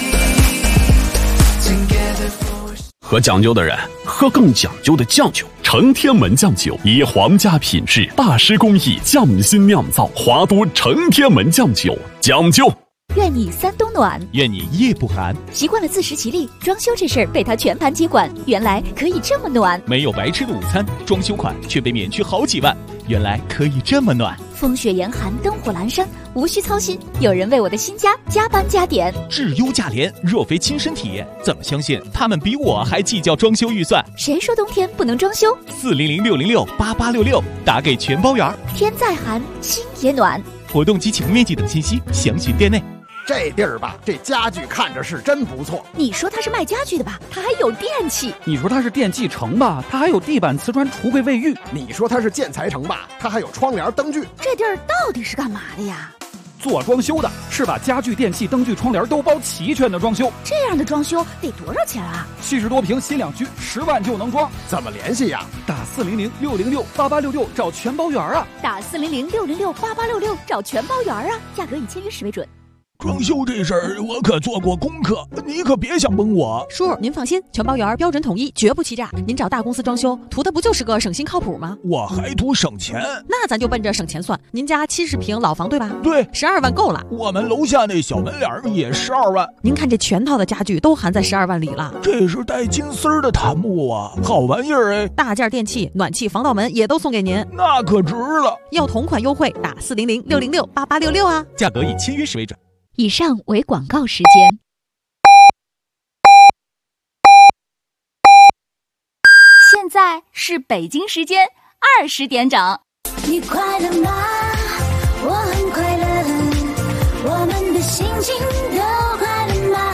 喝讲究的人喝更讲究的酱酒，承天门酱酒以皇家品质、大师工艺匠心酿造，华都承天门酱酒讲究。 愿你3冬暖， 愿你夜不寒。 习惯了自食其力，装修这事儿被他全盘接管，原来可以这么暖。 没有白吃的午餐，装修款却被免去好几万，原来可以这么暖。 风雪严寒，灯火阑珊，无需操心，有人为我的新家加班加点。 质优价廉，若非亲身体验，怎么相信他们比我还计较装修预算？ 谁说冬天不能装修 ？400-606-8866，打给全包圆。 天再寒，心也暖。 活动及启动面积等信息，详询店内。 这地儿吧，这家具看着是真不错。 你说它是卖家具的吧，它还有电器。 你说它是电器城吧，它还有地板、瓷砖、橱柜、卫浴。 你说它是建材城吧，它还有窗帘、灯具。 这地儿到底是干嘛的呀？ 做装修的，是把家具、电器、灯具、窗帘都包齐全的装修。 这样的装修得多少钱啊 ？70多平新两居，10万就能装。 怎么联系呀？ 打400-606-8866找全包圆啊！ 打400-606-8866找全包圆啊！价格以签约时为准。 装修这事儿我可做过功课，你可别想蒙我。 叔，您放心，全包圆，标准统一，绝不欺诈。您找大公司装修，图的不就是个省心靠谱吗？ 我还图省钱。 那咱就奔着省钱算。您家70平老房对吧？ 对 ，12万够了。 我们楼下那小门脸也12万。 您看这全套的家具都含在12万里了。 这是带金丝儿的檀木啊，好玩意儿哎！ 大件电器、暖气、防盗门也都送给您， 那可值了。 要同款优惠，打400-606-8866啊， 价格以签约时为准。 以上为广告时间。现在是北京时间20点整。 你快乐吗？我很快乐，我们的心情都快乐吗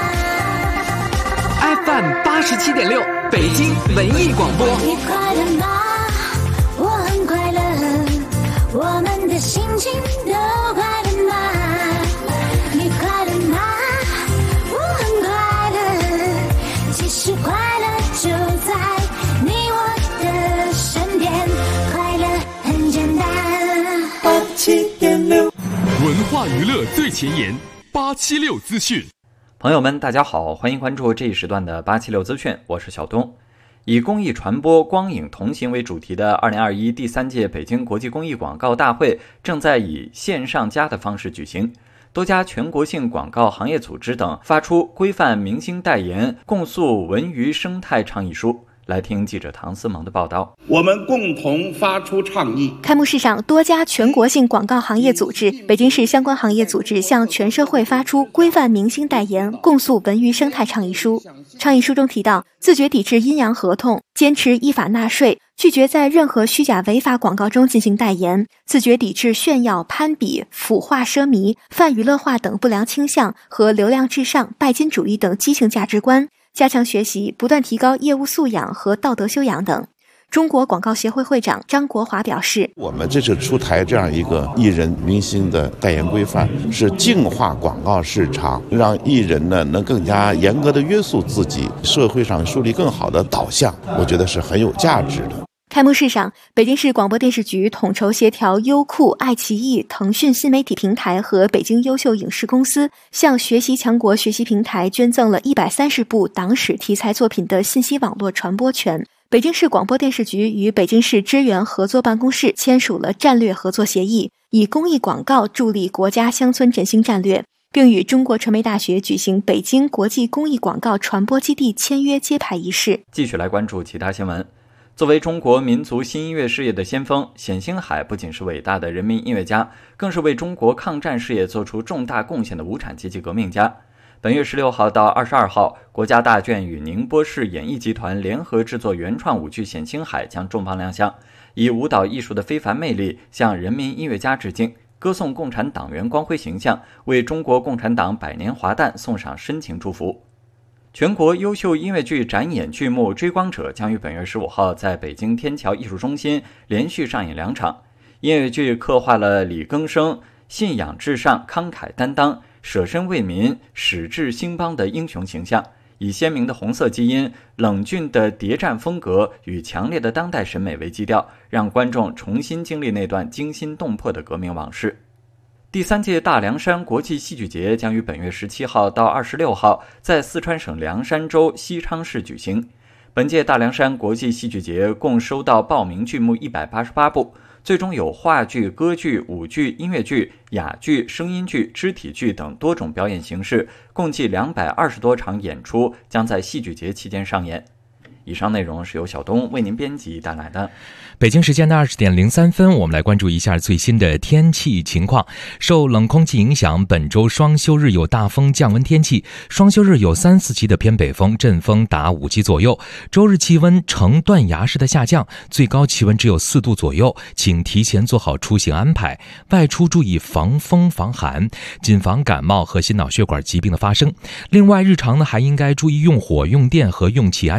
？FM 87.6，北京文艺广播。 你快乐吗？我很快乐，我们的心情都快乐吗？你快乐吗？我很快乐，其实快乐就在你我的身边，快乐很简单。87.6， 文化娱乐最前沿，876资讯。 朋友们，大家好，欢迎关注这一时段的876资讯，我是小东。以公益传播、光影同行为主题的2021第3届北京国际公益广告大会正在以线上加的方式举行。多家全国性广告行业组织等发出规范明星代言、共诉文娱生态倡议书。来听记者唐思萌的报道。 我们共同发出倡议。 开幕式上，多家全国性广告行业组织、北京市相关行业组织向全社会发出规范明星代言、共诉文娱生态倡议书。倡议书中提到，自觉抵制阴阳合同，坚持依法纳税，拒绝在任何虚假违法广告中进行代言，自觉抵制炫耀、攀比、腐化奢靡、泛娱乐化等不良倾向和流量至上、拜金主义等畸形价值观，加强学习，不断提高业务素养和道德修养等。中国广告协会会长张国华表示， 我们这次出台这样一个艺人明星的代言规范，是净化广告市场，让艺人呢能更加严格的约束自己，社会上树立更好的导向，我觉得是很有价值的。 开幕式上，北京市广播电视局统筹协调优酷、爱奇艺、腾讯新媒体平台和北京优秀影视公司，向学习强国学习平台捐赠了130部党史题材作品的信息网络传播权。北京市广播电视局与北京市支援合作办公室签署了战略合作协议，以公益广告助力国家乡村振兴战略，并与中国传媒大学举行北京国际公益广告传播基地签约揭牌仪式。 继续来关注其他新闻。作为中国民族新音乐事业的先锋，冼星海不仅是伟大的人民音乐家，更是为中国抗战事业做出重大贡献的无产阶级革命家。本月16号到22号，国家大剧院与宁波市演艺集团联合制作原创舞剧《冼星海》将重磅亮相，以舞蹈艺术的非凡魅力向人民音乐家致敬，歌颂共产党员光辉形象，为中国共产党100年华诞送上深情祝福。全国优秀音乐剧展演剧目《追光者》将于本月15号在北京天桥艺术中心连续上演2场。音乐剧刻画了李庚生信仰至上、慷慨担当、舍身为民、矢志兴邦的英雄形象，以鲜明的红色基因、冷峻的谍战风格与强烈的当代审美为基调，让观众重新经历那段惊心动魄的革命往事。第3届大凉山国际戏剧节将于本月17号到26号在四川省凉山州西昌市举行。本届大凉山国际戏剧节共收到报名剧目188部，最终有话剧、歌剧、舞剧、音乐剧、哑剧、声音剧、肢体剧等多种表演形式，共计220多场演出将在戏剧节期间上演。以上内容是由小东为您编辑带来的。 北京时间的20点03分，我们来关注一下最新的天气情况。受冷空气影响，本周双休日有大风降温天气，双休日有3、4级的偏北风，阵风达5级左右。周日气温呈断崖式的下降，最高气温只有4度左右，请提前做好出行安排，外出注意防风防寒，谨防感冒和心脑血管疾病的发生。另外，日常呢还应该注意用火、用电和用气安全。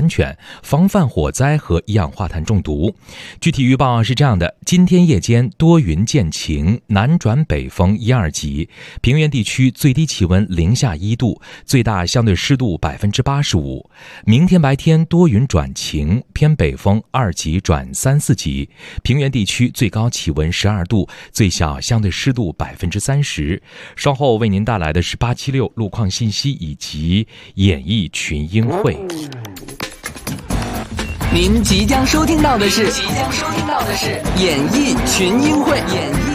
防范火灾和一氧化碳中毒。具体预报是这样的：今天夜间多云见晴，南转北风1、2级，平原地区最低气温零下1度，最大相对湿度85%。明天白天多云转晴，偏北风2级转3、4级，平原地区最高气温12度，最小相对湿度30%。稍后为您带来的是876路况信息以及演艺群英会。 您即将收听到的是演艺群英会。